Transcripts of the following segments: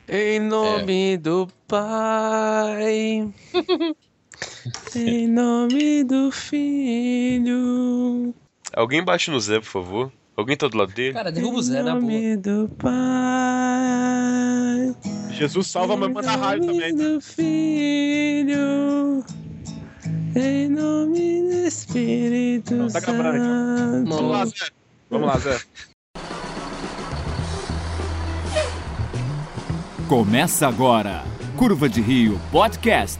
Em nome do Pai, em nome do Filho. Alguém bate no Zé, por favor. Alguém tá do lado dele? Cara, derruba o Zé, na boa. Em nome do Pai, Jesus salva a mamãe da raio também. em nome do Filho, em nome do Espírito Não, tá gravando Santo. Vamos lá, Zé. Vamos lá, Zé. Começa agora, Curva de Rio Podcast.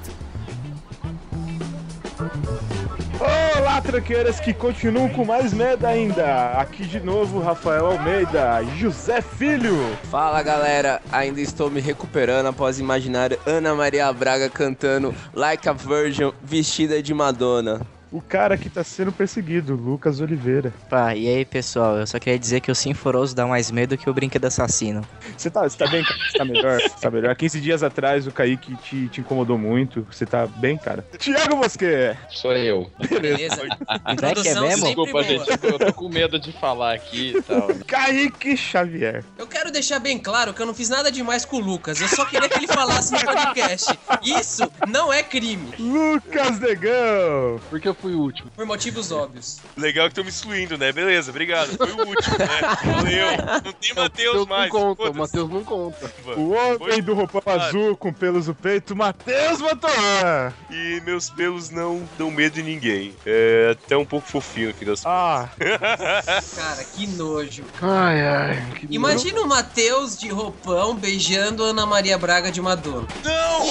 Olá, tranqueiras que continuam com mais medo ainda. Aqui de novo, Rafael Almeida, José Filho. Fala galera, ainda estou me recuperando após imaginar Ana Maria Braga cantando Like a Virgin vestida de Madonna. O cara que tá sendo perseguido, Lucas Oliveira. Pá, e aí pessoal, eu só queria dizer que o Sinforoso dá mais medo que o Brinquedo Assassino. Você tá bem, cara? Você tá melhor? Você tá melhor? 15 dias atrás o Kaique te incomodou muito. Você tá bem, cara? Thiago Bosquet. Sou eu. Beleza. É que é mesmo? Desculpa, gente, eu tô com medo de falar aqui e tal. Kaique Xavier. Eu quero deixar bem claro que eu não fiz nada demais com o Lucas. Eu só queria que ele falasse no podcast. Isso não é crime. Lucas Negão. Porque eu fui o último. Por motivos óbvios. Legal que estão me excluindo, né? Beleza, obrigado. Foi o último, né? Valeu. Não tem Matheus mais. O Foda-se. Matheus não conta. O homem do roupão azul com pelos no peito, Matheus Motoran. E meus pelos não dão medo em ninguém. É até um pouco fofinho no fim das Ah, Cara, que nojo. Ai. Imagina o Matheus de roupão beijando Ana Maria Braga de Madonna. Não!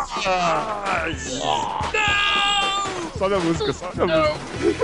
sobe a música, sobe a música.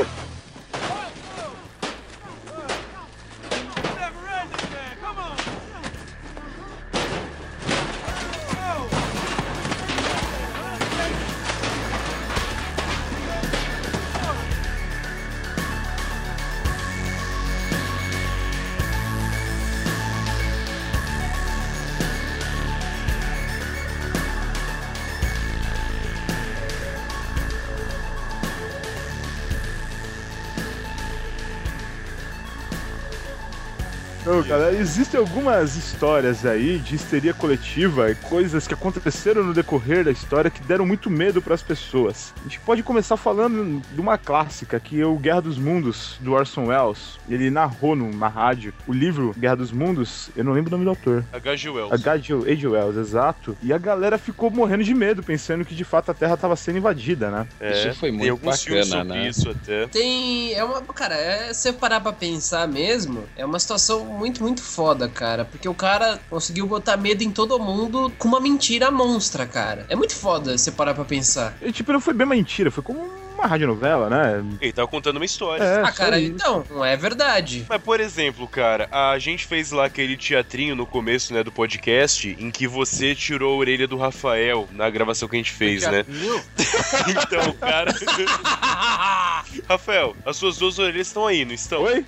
Então, galera, existem algumas histórias aí de histeria coletiva e coisas que aconteceram no decorrer da história que deram muito medo pras pessoas. A gente pode começar falando de uma clássica, que é o Guerra dos Mundos, do Orson Welles. Ele narrou numa rádio o livro Guerra dos Mundos, eu não lembro o nome do autor. H.G. Wells. H.G. Wells, exato. E a galera ficou morrendo de medo, pensando que de fato a Terra estava sendo invadida, né? Isso foi tem muito alguns filmes bacana, sobre né? isso até. Se você parar pra pensar mesmo, é uma situação muito foda, cara. Porque o cara conseguiu botar medo em todo mundo com uma mentira monstra, cara. É muito foda você parar pra pensar. E, tipo, não foi bem uma mentira, foi como uma radionovela, né? Ele tava contando uma história. Ah, cara, então, não é verdade. Mas, por exemplo, cara, a gente fez lá aquele teatrinho no começo, né, do podcast, em que você tirou a orelha do Rafael na gravação que a gente fez, né? Então, cara... Rafael, as suas duas orelhas estão aí, não estão? Oi?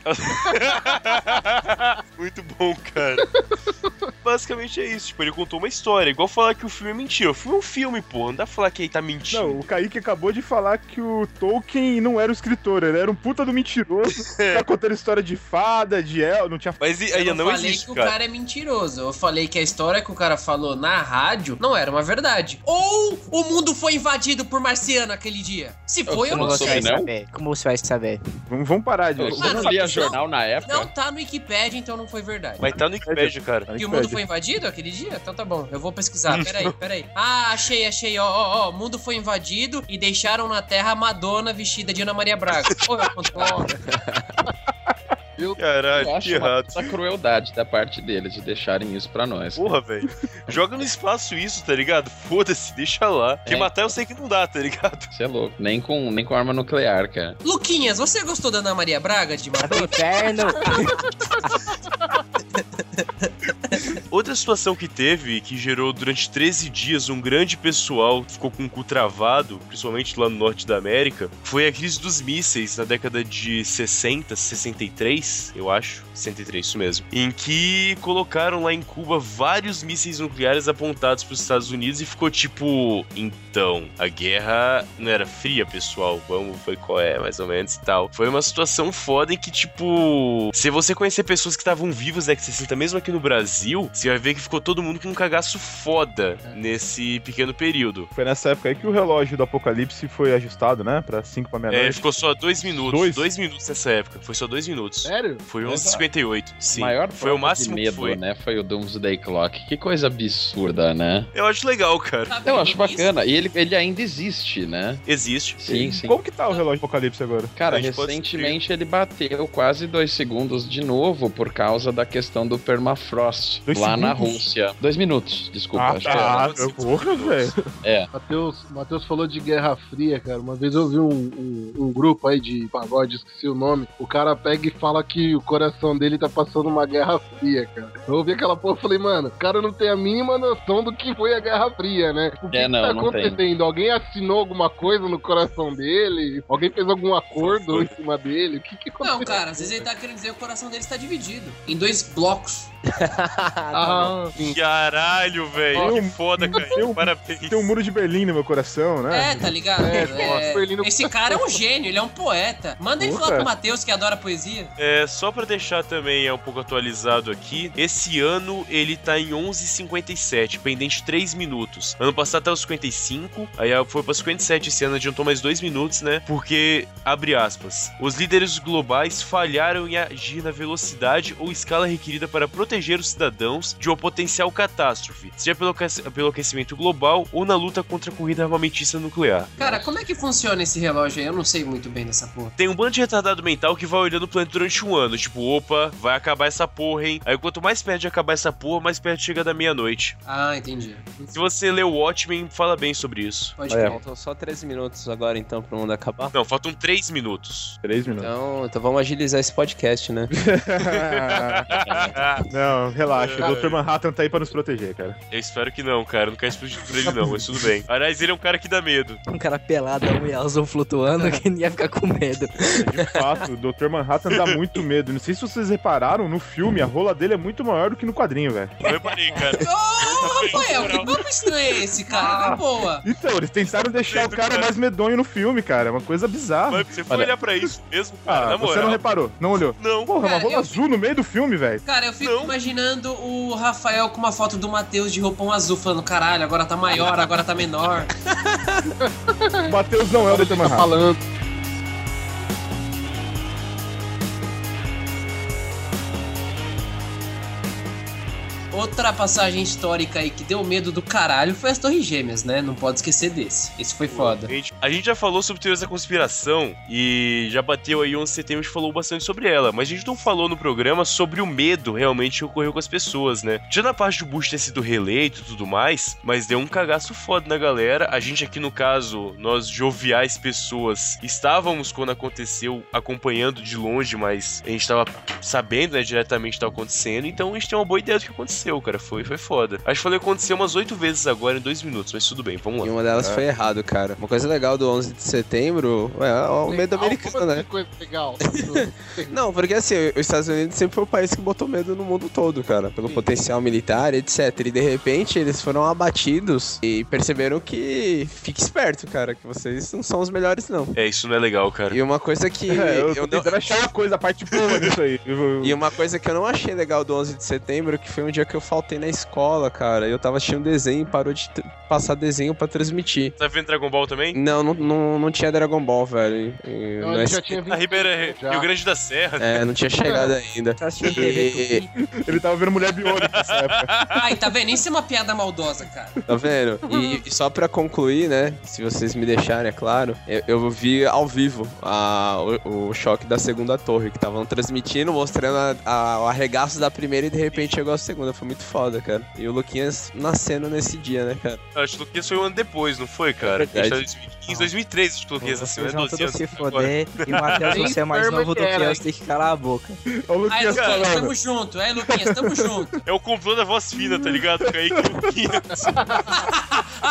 Muito bom, cara. Basicamente é isso, tipo, ele contou uma história, igual falar que o filme é mentira. O filme é um filme, pô, não dá pra falar que ele tá mentindo. Não, o Kaique acabou de falar que o Tolkien não era o escritor, ele era um puta do mentiroso, tá contando história de fada, de não tinha... Mas aí Eu não falei existe, que o cara. cara é mentiroso. Eu falei que a história que o cara falou na rádio não era uma verdade. Ou o mundo foi invadido por marciano aquele dia. Se foi, eu Você não não sei. soube, não? Como você vai saber? Vamos parar de... Você não lia jornal na época? Não tá no Wikipedia, então não foi verdade. Mas tá no Wikipedia, cara. Que o mundo foi invadido aquele dia? Então tá bom, eu vou pesquisar. Peraí. Ah, achei. Ó. O mundo foi invadido e deixaram na Terra a Madonna vestida de Ana Maria Braga. Pô, eu conto. Caralho, Eu acho que errado. essa crueldade da parte deles de deixarem isso pra nós. Porra, velho. Joga no espaço isso, tá ligado? Foda-se, deixa lá. Porque matar eu sei que não dá, tá ligado? Você é louco. Nem com arma nuclear, cara. Luquinhas, você gostou da Ana Maria Braga de Madonna? Inferno! Outra situação que teve, que gerou durante 13 dias um grande pessoal, ficou com o cu travado, principalmente lá no norte da América, foi a crise dos mísseis na década de 60, 63, eu acho. 63, isso mesmo. Em que colocaram lá em Cuba vários mísseis nucleares apontados para os Estados Unidos e ficou tipo... Então, a guerra não era fria, pessoal. Vamos ver qual é, mais ou menos e tal. Foi uma situação foda em que, tipo... Se você conhecer pessoas que estavam vivas na década de 60, mesmo aqui no Brasil, você vai ver que ficou todo mundo com um cagaço foda nesse pequeno período. Foi nessa época aí que o relógio do Apocalipse foi ajustado, né? Pra 5 pra meia-noite. Ficou só 2 minutos. Dois? 2 minutos nessa época. Foi só 2 minutos. Sério? Foi 11h58. Sim. Maior foi o máximo de medo, que foi. né? Foi o Doomsday Clock. Que coisa absurda, né? Eu acho legal, cara. Sabe, Eu acho isso- bacana. E ele ainda existe, né? Existe. Sim, sim. Como que tá o relógio do Apocalipse agora? Cara, A gente pode recentemente ele bateu quase 2 segundos de novo por causa da questão do permafrost 2 lá na segundos? Rússia. 2 minutos, desculpa. Ah, acho que tá. é. Porra, velho. é. Matheus falou de Guerra Fria, cara. Uma vez eu vi um grupo aí de pagode, esqueci o nome. O cara pega e fala que o coração dele tá passando uma Guerra Fria, cara. Eu ouvi aquela porra e falei, mano, o cara não tem a mínima noção do que foi a Guerra Fria, né? O que Não, tá não tem. acontecendo? Alguém assinou alguma coisa no coração dele? Alguém fez algum acordo em cima dele? O que aconteceu? Não, cara, às vezes ele tá querendo dizer que o coração dele está dividido em 2 blocos. Ah, Caralho, velho. Tem Que foda, cara. Parabéns. Tem um muro de Berlim no meu coração, né? Tá ligado? Berlim- Esse cara é um gênio, ele é um poeta. Manda ele Porra. falar pro Matheus que adora poesia. Só pra deixar também um pouco atualizado aqui, esse ano ele tá em 11h57, pendente 3 minutos. Ano passado tava 55, aí foi pra 57 esse ano, adiantou mais 2 minutos, né? Porque, abre aspas, os líderes globais falharam em agir na velocidade ou escala requerida para proteger os cidadãos de uma potencial catástrofe, seja pelo aquecimento global ou na luta contra a corrida armamentista nuclear. Cara, como é que funciona esse relógio aí? Eu não sei muito bem dessa porra. Tem um bando de retardado mental que vai olhando o planeta durante um ano. Tipo, opa, vai acabar essa porra, hein? Aí quanto mais perto de acabar essa porra, mais perto chega da meia-noite. Ah, entendi. Se você lê o Watchmen, fala bem sobre isso. Pode É. crer. Faltam só 13 minutos agora então pro mundo acabar. Não, faltam 3 minutos. 3 minutos. Então vamos agilizar esse podcast, né? Não, relaxa. O Dr. Manhattan tá aí pra nos proteger, cara. Eu espero que não, cara. Eu não quero explodir por ele, não, mas tudo bem. Aliás, ele é um cara que dá medo. Um cara peladão e azul flutuando que ia ficar com medo. De fato, o Dr. Manhattan dá muito medo. Não sei se vocês repararam, no filme, a rola dele é muito maior do que no quadrinho, velho. Eu reparei, cara. Ô, Rafael, que papo estranho é esse, cara? Na boa. Então, eles tentaram deixar o cara mais medonho no filme, cara. É uma coisa bizarra. Mas você foi olhar pra isso mesmo, cara, na você moral. não reparou? Não olhou? Não. Porra, uma Cara, rola eu- azul no meio do filme, velho. Cara, eu fico Não. imaginando o Rafael com uma foto do Matheus de roupão azul, falando, caralho, agora tá maior, agora tá menor. O Matheus não é o Dr. tá Manhattan. falando. Outra passagem histórica aí que deu medo do caralho foi as Torres Gêmeas, né? Não pode esquecer desse. Esse foi foda. A gente já falou sobre teorias da conspiração e já bateu aí 11 de setembro, a gente falou bastante sobre ela, mas a gente não falou no programa sobre o medo realmente que ocorreu com as pessoas, né? Já na parte do Bush ter sido reeleito e tudo mais, mas deu um cagaço foda na galera. A gente aqui, no caso, nós joviais pessoas, estávamos quando aconteceu acompanhando de longe, mas a gente tava sabendo, né, diretamente o que tava acontecendo, então a gente tem uma boa ideia do que aconteceu, cara. Foi foda. Acho que falei aconteceu umas 8 vezes agora em 2 minutos, mas tudo bem, vamos E lá. uma delas foi errado, cara. Uma coisa legal do 11 de setembro é o medo Legal, americano, como né? assim, coisa legal. Não, porque assim, os Estados Unidos sempre foi o país que botou medo no mundo todo, cara. Pelo potencial militar, etc. E de repente eles foram abatidos e perceberam que fique esperto, cara, que vocês não são os melhores, não. Isso não é legal, cara. E uma coisa que Eu tô eu não... tentando achar uma coisa, a parte boa nisso aí. E uma coisa que eu não achei legal do 11 de setembro, que foi um dia que eu faltei na escola, cara. Eu tava assistindo desenho e parou de passar desenho pra transmitir. Tá vendo Dragon Ball também? Não tinha Dragon Ball, velho. Não, ele já tinha A Ribeira Já. Rio Grande da Serra. É, não tinha chegado ainda. Tá assistindo TV Tupi? Ele tava vendo mulher biônica nessa época. Ai, tá vendo? Isso é uma piada maldosa, cara. Tá vendo? E só pra concluir, né? Se vocês me deixarem, é claro. Eu vi ao vivo o choque da segunda torre, que estavam transmitindo, mostrando o arregaço da primeira e de repente chegou a segunda. Foi muito foda, cara. E o Luquinhas nascendo nesse dia, né, cara? Acho que o Luquinhas foi um ano depois, não foi, cara? Verdade. A gente tá em 2015, 2013, acho que o Luquinhas nasceu, né? Vocês vão 12 tudo anos. se agora. foder. E Matheus, você é mais novo do que eu, você tem que calar a boca. Olha o Aí, Luquinhas Luquinhas, falando. tamo junto. Aí, Luquinhas, tamo junto. É o complô da voz fina, tá ligado? Kaique Luquinhas.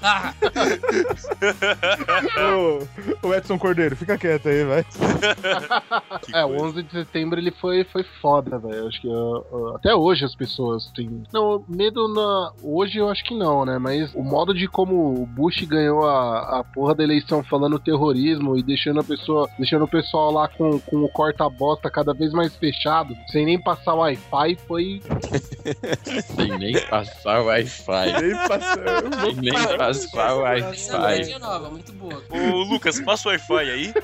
Ô, Edson Cordeiro, fica quieto aí, vai. O 11 de setembro ele foi foda, velho. Acho que até hoje as pessoas têm... Não, medo hoje eu acho que não, né? Mas o modo de como o Bush ganhou a porra da eleição falando terrorismo e deixando o pessoal lá com o corta-bosta cada vez mais fechado, sem nem passar Wi-Fi, foi... Sem nem passar Wi-Fi. Nem passar Wi-Fi. Essa é uma ideia nova, muito boa. Ô, Lucas, passa o Wi-Fi aí.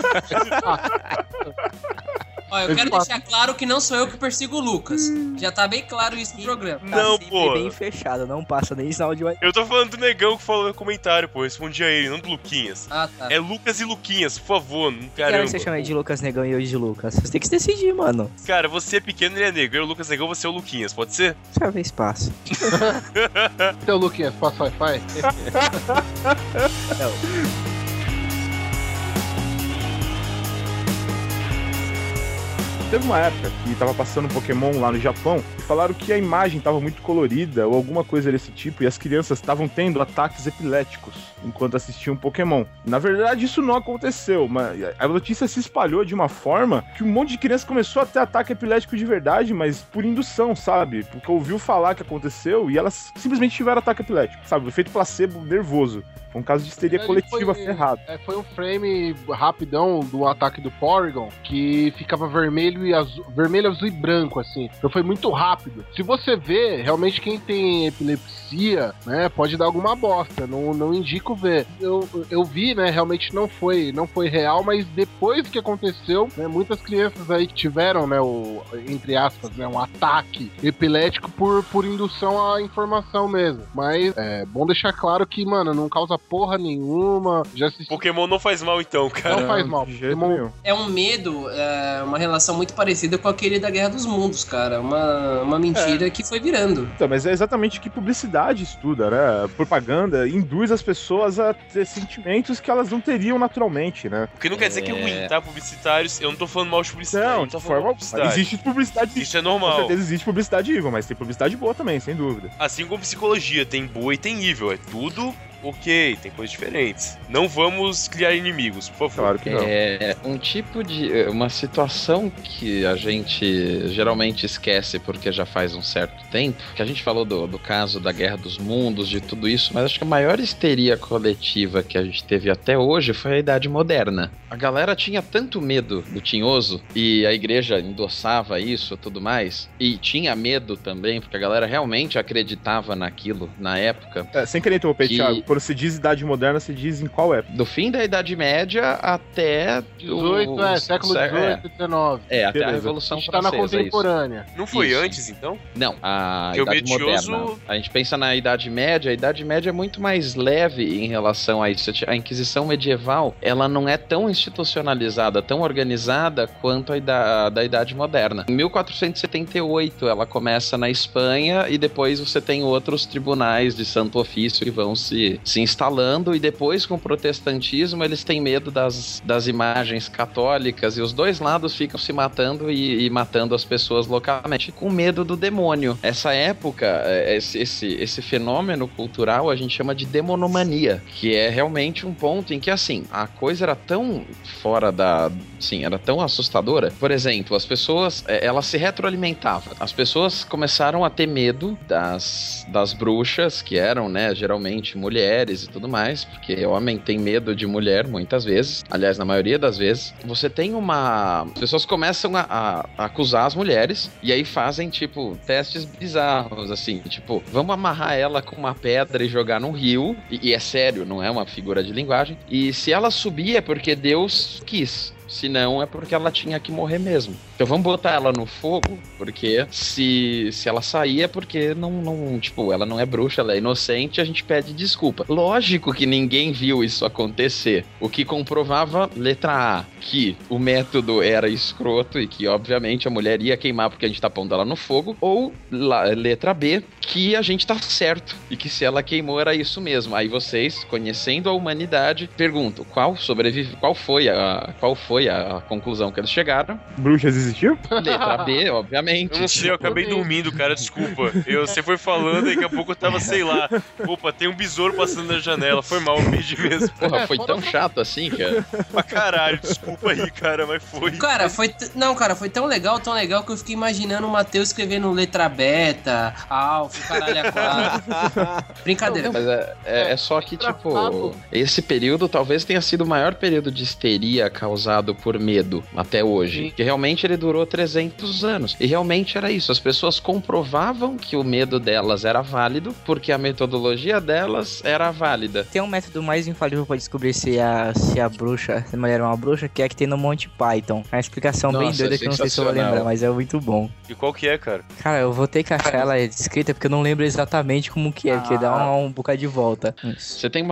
Ó, eu quero deixar claro que não sou eu que persigo o Lucas. Já tá bem claro isso no programa. Não, Sempre pô. bem fechado, não passa nem sinal de Wi-Fi. Eu tô falando do negão que falou no comentário, pô. Respondi a ele, não do Luquinhas. Ah, tá. É Lucas e Luquinhas, por favor. Quero Caramba. que você chame de Lucas Negão e eu de Lucas. Você tem que se decidir, mano. Cara, você é pequeno e ele é negro. Eu, Lucas Negão, você é o Luquinhas, pode ser? Deixa eu ver espaço. Então, Luquinhas, passa Wi-Fi? Teve uma época que tava passando Pokémon lá no Japão e falaram que a imagem tava muito colorida ou alguma coisa desse tipo e as crianças estavam tendo ataques epiléticos enquanto assistiam Pokémon. Na verdade, isso não aconteceu, mas a notícia se espalhou de uma forma que um monte de criança começou a ter ataque epilético de verdade, mas por indução, sabe? Porque ouviu falar que aconteceu e elas simplesmente tiveram ataque epilético, sabe? O efeito placebo nervoso. Foi um caso de histeria coletiva ferrado. Foi um frame rapidão do ataque do Porygon que ficava vermelho, azul e branco, assim. Então foi muito rápido. Se você vê, realmente quem tem epilepsia, né, pode dar alguma bosta. Não indico ver. Eu vi, né, realmente não foi real, mas depois que aconteceu, né, muitas crianças aí que tiveram, né, entre aspas, né, um ataque epilético por indução à informação mesmo. Mas é bom deixar claro que, mano, não causa porra nenhuma. Já assisti... Pokémon não faz mal então, cara. Não faz mal. De jeito Pokémon... nenhum. É um medo, uma relação muito parecida com aquele da Guerra dos Mundos, cara. Uma mentira que foi virando. Então, mas é exatamente o que publicidade estuda, né? Propaganda induz as pessoas a ter sentimentos que elas não teriam naturalmente, né? O que não quer dizer que é ruim, tá? Publicitários, eu não tô falando mal de publicidade. Não, não tô de falando forma mal de publicidade. existe publicidade. Isso é Com normal. certeza existe publicidade evil, mas tem publicidade boa também, sem dúvida. Assim como psicologia, tem boa e tem evil. É tudo ok, tem coisas diferentes. Não vamos criar inimigos, por favor. Claro que não. É um tipo de... uma situação que a gente geralmente esquece porque já faz um certo tempo, que a gente falou do caso da Guerra dos Mundos, de tudo isso, mas acho que a maior histeria coletiva que a gente teve até hoje foi a Idade Moderna. A galera tinha tanto medo do tinhoso, e a igreja endossava isso e tudo mais, e tinha medo também, porque a galera realmente acreditava naquilo na época. Sem querer interromper, Thiago, quando se diz Idade Moderna, se diz em qual época? Do fim da Idade Média até... século XVIII e XIX. Até a Revolução A gente tá Francesa. na contemporânea. Não foi Isso. antes, então? Não, a Porque o Idade medioso- Moderna. A gente pensa na Idade Média, a Idade Média é muito mais leve em relação a isso. A Inquisição medieval, ela não é tão institucionalizada, tão organizada quanto a da Idade Moderna. Em 1478, ela começa na Espanha e depois você tem outros tribunais de Santo Ofício que vão se instalando, e depois com o protestantismo eles têm medo das imagens católicas, e os dois lados ficam se matando e matando as pessoas localmente com medo do demônio. Essa época, esse fenômeno cultural a gente chama de demonomania, que é realmente um ponto em que, assim, a coisa era tão fora era tão assustadora. Por exemplo, as pessoas, elas se retroalimentavam. As pessoas começaram a ter medo das bruxas, que eram, né, geralmente mulheres e tudo mais, porque homem tem medo de mulher muitas vezes, aliás, na maioria das vezes. Você tem as pessoas começam a acusar as mulheres, e aí fazem, tipo, testes bizarros, assim, tipo, vamos amarrar ela com uma pedra e jogar num rio, e é sério, não é uma figura de linguagem, e se ela subir é porque Deus quis. Se não, é porque ela tinha que morrer mesmo. Então vamos botar ela no fogo, porque se ela sair é porque ela não é bruxa, ela é inocente, a gente pede desculpa. Lógico que ninguém viu isso acontecer. O que comprovava, letra A, que o método era escroto e que, obviamente, a mulher ia queimar porque a gente tá pondo ela no fogo. Ou, letra B, que a gente tá certo e que se ela queimou era isso mesmo. Aí vocês, conhecendo a humanidade, perguntam qual foi foi a conclusão que eles chegaram. Bruxas existiam? Letra B, obviamente. Eu não sei, eu acabei dormindo, cara, desculpa. Você foi falando e daqui a pouco eu tava, sei lá. Opa, tem um besouro passando na janela. Foi mal, eu perdi mesmo. Porra, foi tão chato assim, cara. Pra caralho, desculpa aí, cara, mas foi. Cara, foi tão legal que eu fiquei imaginando o Matheus escrevendo letra beta, alfa, caralho, a quatro. Brincadeira. Mas é só que, tipo, esse período talvez tenha sido o maior período de histeria causado por medo até hoje. Que realmente ele durou 300 anos. E realmente era isso. As pessoas comprovavam que o medo delas era válido porque a metodologia delas era válida. Tem um método mais infalível pra descobrir se a bruxa, se a mulher é uma bruxa, que é que tem no Monty Python. É uma explicação bem doida que eu não sei se eu vou lembrar, mas é muito bom. E qual que é, cara? Cara, eu vou ter que achar ela escrita porque eu não lembro exatamente como que é, porque dá um bocado de volta. Você tem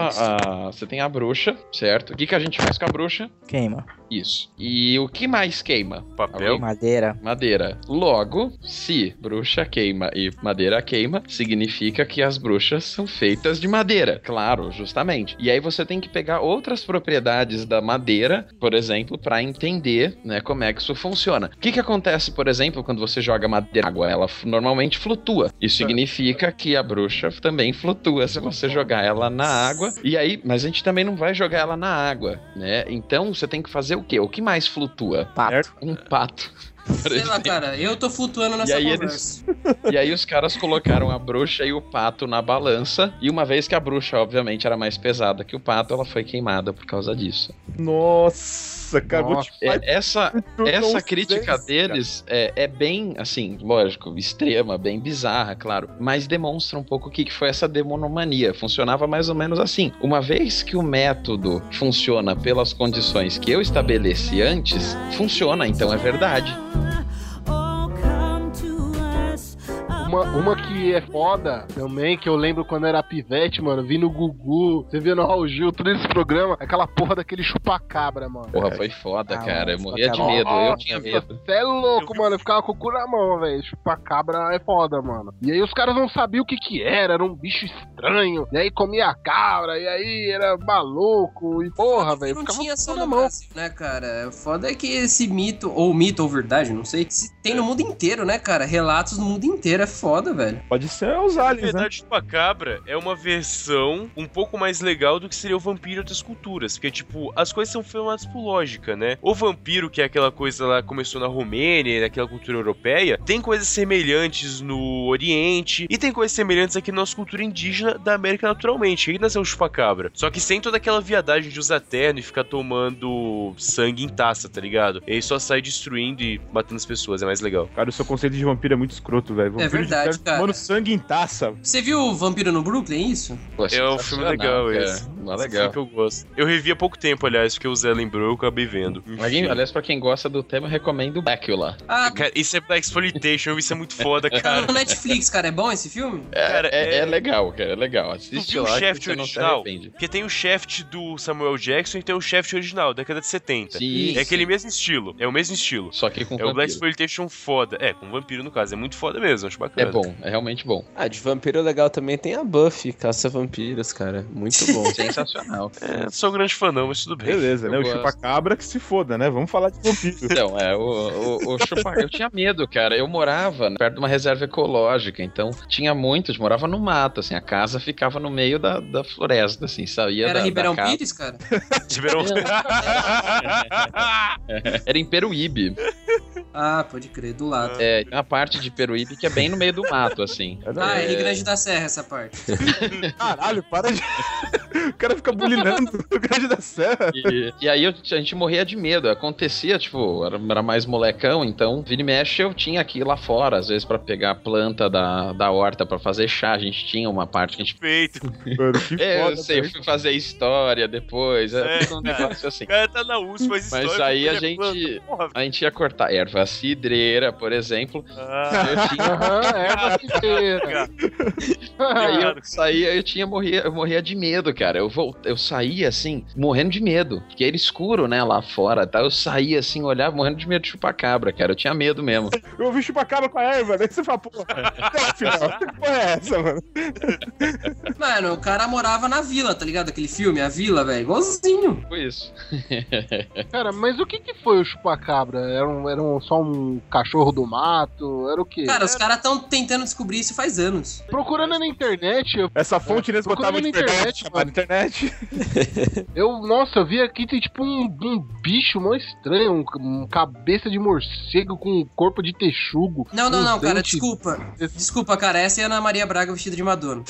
a bruxa, certo? O que a gente faz com a bruxa? Queima. Isso. E o que mais queima? Papel? Madeira. Madeira. Logo, se bruxa queima e madeira queima, significa que as bruxas são feitas de madeira. Claro, justamente. E aí você tem que pegar outras propriedades da madeira, por exemplo, para entender, né, como é que isso funciona. O que acontece, por exemplo, quando você joga madeira na água? Ela normalmente flutua. Isso significa que a bruxa também flutua se você jogar ela na água. E aí, mas a gente também não vai jogar ela na água, né? Então você tem que fazer o quê? O que mais flutua? Pato. Um pato. Sei lá, cara, eu tô flutuando nessa conversa. E aí os caras colocaram a bruxa e o pato na balança. E uma vez que a bruxa, obviamente, era mais pesada que o pato, ela foi queimada por causa disso. Nossa, cara, vou te falar. Essa crítica deles é bem, assim, lógico, extrema, bem bizarra, claro. Mas demonstra um pouco o que foi essa demonomania. Funcionava mais ou menos assim. Uma vez que o método funciona pelas condições que eu estabeleci antes, funciona, então é verdade. Uma que é foda também, que eu lembro quando era pivete, mano, vi no Gugu, você via no Raul Gil, todo esse programa, aquela porra daquele chupacabra, mano. Porra, foi foda, cara. Eu morria de medo, eu tinha medo. Você é louco, mano, eu ficava com o cu na mão, velho. Chupacabra é foda, mano. E aí os caras não sabiam o que era um bicho estranho, e aí comia a cabra, e aí era maluco, e porra, velho. Não tinha só no Brasil, né, cara? Foda é que esse mito ou verdade, não sei, tem no mundo inteiro, né, cara? Relatos no mundo inteiro, é foda, velho. Pode ser os aliens, na verdade, chupacabra é uma versão um pouco mais legal do que seria o vampiro e outras culturas. Porque, tipo, as coisas são formadas por lógica, né? O vampiro, que é aquela coisa lá, começou na Romênia, naquela cultura europeia, tem coisas semelhantes no Oriente e tem coisas semelhantes aqui na nossa cultura indígena da América naturalmente. Aí nasceu o chupacabra. Só que sem toda aquela viadagem de usar terno e ficar tomando sangue em taça, tá ligado? E aí só sai destruindo e matando as pessoas, é mais legal. Cara, o seu conceito de vampiro é muito escroto, velho. É verdade, cara. Tomando sangue em taça. Você viu o Vampiro no Brooklyn, isso? Pô, é um filme legal esse. Não é Esse legal. filme que eu gosto. Eu revi há pouco tempo, aliás, porque o Zé lembrou, eu acabei vendo. Aliás, pra quem gosta do tema, eu recomendo Bacula. Ah, Cara, isso é Black Exploitation, isso é muito foda, tá cara. no Netflix, cara. É bom esse filme? Cara, É legal, cara, é legal. Tu Assiste viu o lá que Shaft você não se original? arrepende. Porque tem o Shaft do Samuel Jackson e tem o Shaft original, década de 70. Sim, É aquele mesmo estilo, é o mesmo estilo. Só que com É o Black vampiro. Exploitation foda. É, com vampiro no caso, é muito foda mesmo, acho bacana. É bom, é realmente bom. Ah, de vampiro legal também tem a Buffy, Caça-Vampiros, cara. Muito bom. Sensacional. É, não sou um grande fã não, mas tudo bem. Beleza, né? Eu O gosto. chupacabra que se foda, né? Vamos falar de vampiro. Então, o chupacabra. Eu tinha medo, cara. Eu morava perto de uma reserva ecológica, então tinha muito. Eu morava no mato, assim. A casa ficava no meio da floresta, assim. Saía Era da Ribeirão casa. Pires, cara? Tiveram... Era em Peruíbe. Ah, pode crer, do lado. É, tem uma parte de Peruíbe que é bem no meio do mato, assim. Ah, é Rio Grande da Serra essa parte. Caralho, para de... O cara fica bulinando o Grande da Serra. E aí a gente morria de medo. Acontecia, tipo, era mais molecão, então vira e mexe eu tinha que ir lá fora, às vezes pra pegar a planta da horta pra fazer chá. A gente tinha uma parte que a gente... Feito. Mano, que Eu foda, sei, eu velho. fui fazer história depois, tudo um negócio assim. O cara tá na USP, faz história. Mas aí com a gente, planta. Porra, a gente ia cortar erva cidreira, por exemplo. ah, Eu tinha... Aham, é uma inteira. E aí eu saía, eu morria de medo, cara. cara. Eu saía assim, morrendo de medo. Porque era escuro, né, lá fora, tá? Eu saía assim, olhava, morrendo de medo de chupacabra, cara. Eu tinha medo mesmo. Eu ouvi chupacabra com a erva, daí você fala, porra, que porra é essa, mano? Mano, o cara morava na vila, tá ligado? Aquele filme, A Vila, velho. Igualzinho. Foi isso. Cara, mas o que foi o chupacabra? Era só um cachorro do mato? Era o quê? Cara, os caras estão tentando descobrir isso faz anos. Procurando na internet... Essa fonte inesgotável de internet, chamada internet. Eu vi aqui, tem tipo um bicho mó estranho, um cabeça de morcego com um corpo de texugo. Não, cara, desculpa, cara, essa é a Ana Maria Braga vestida de Madonna.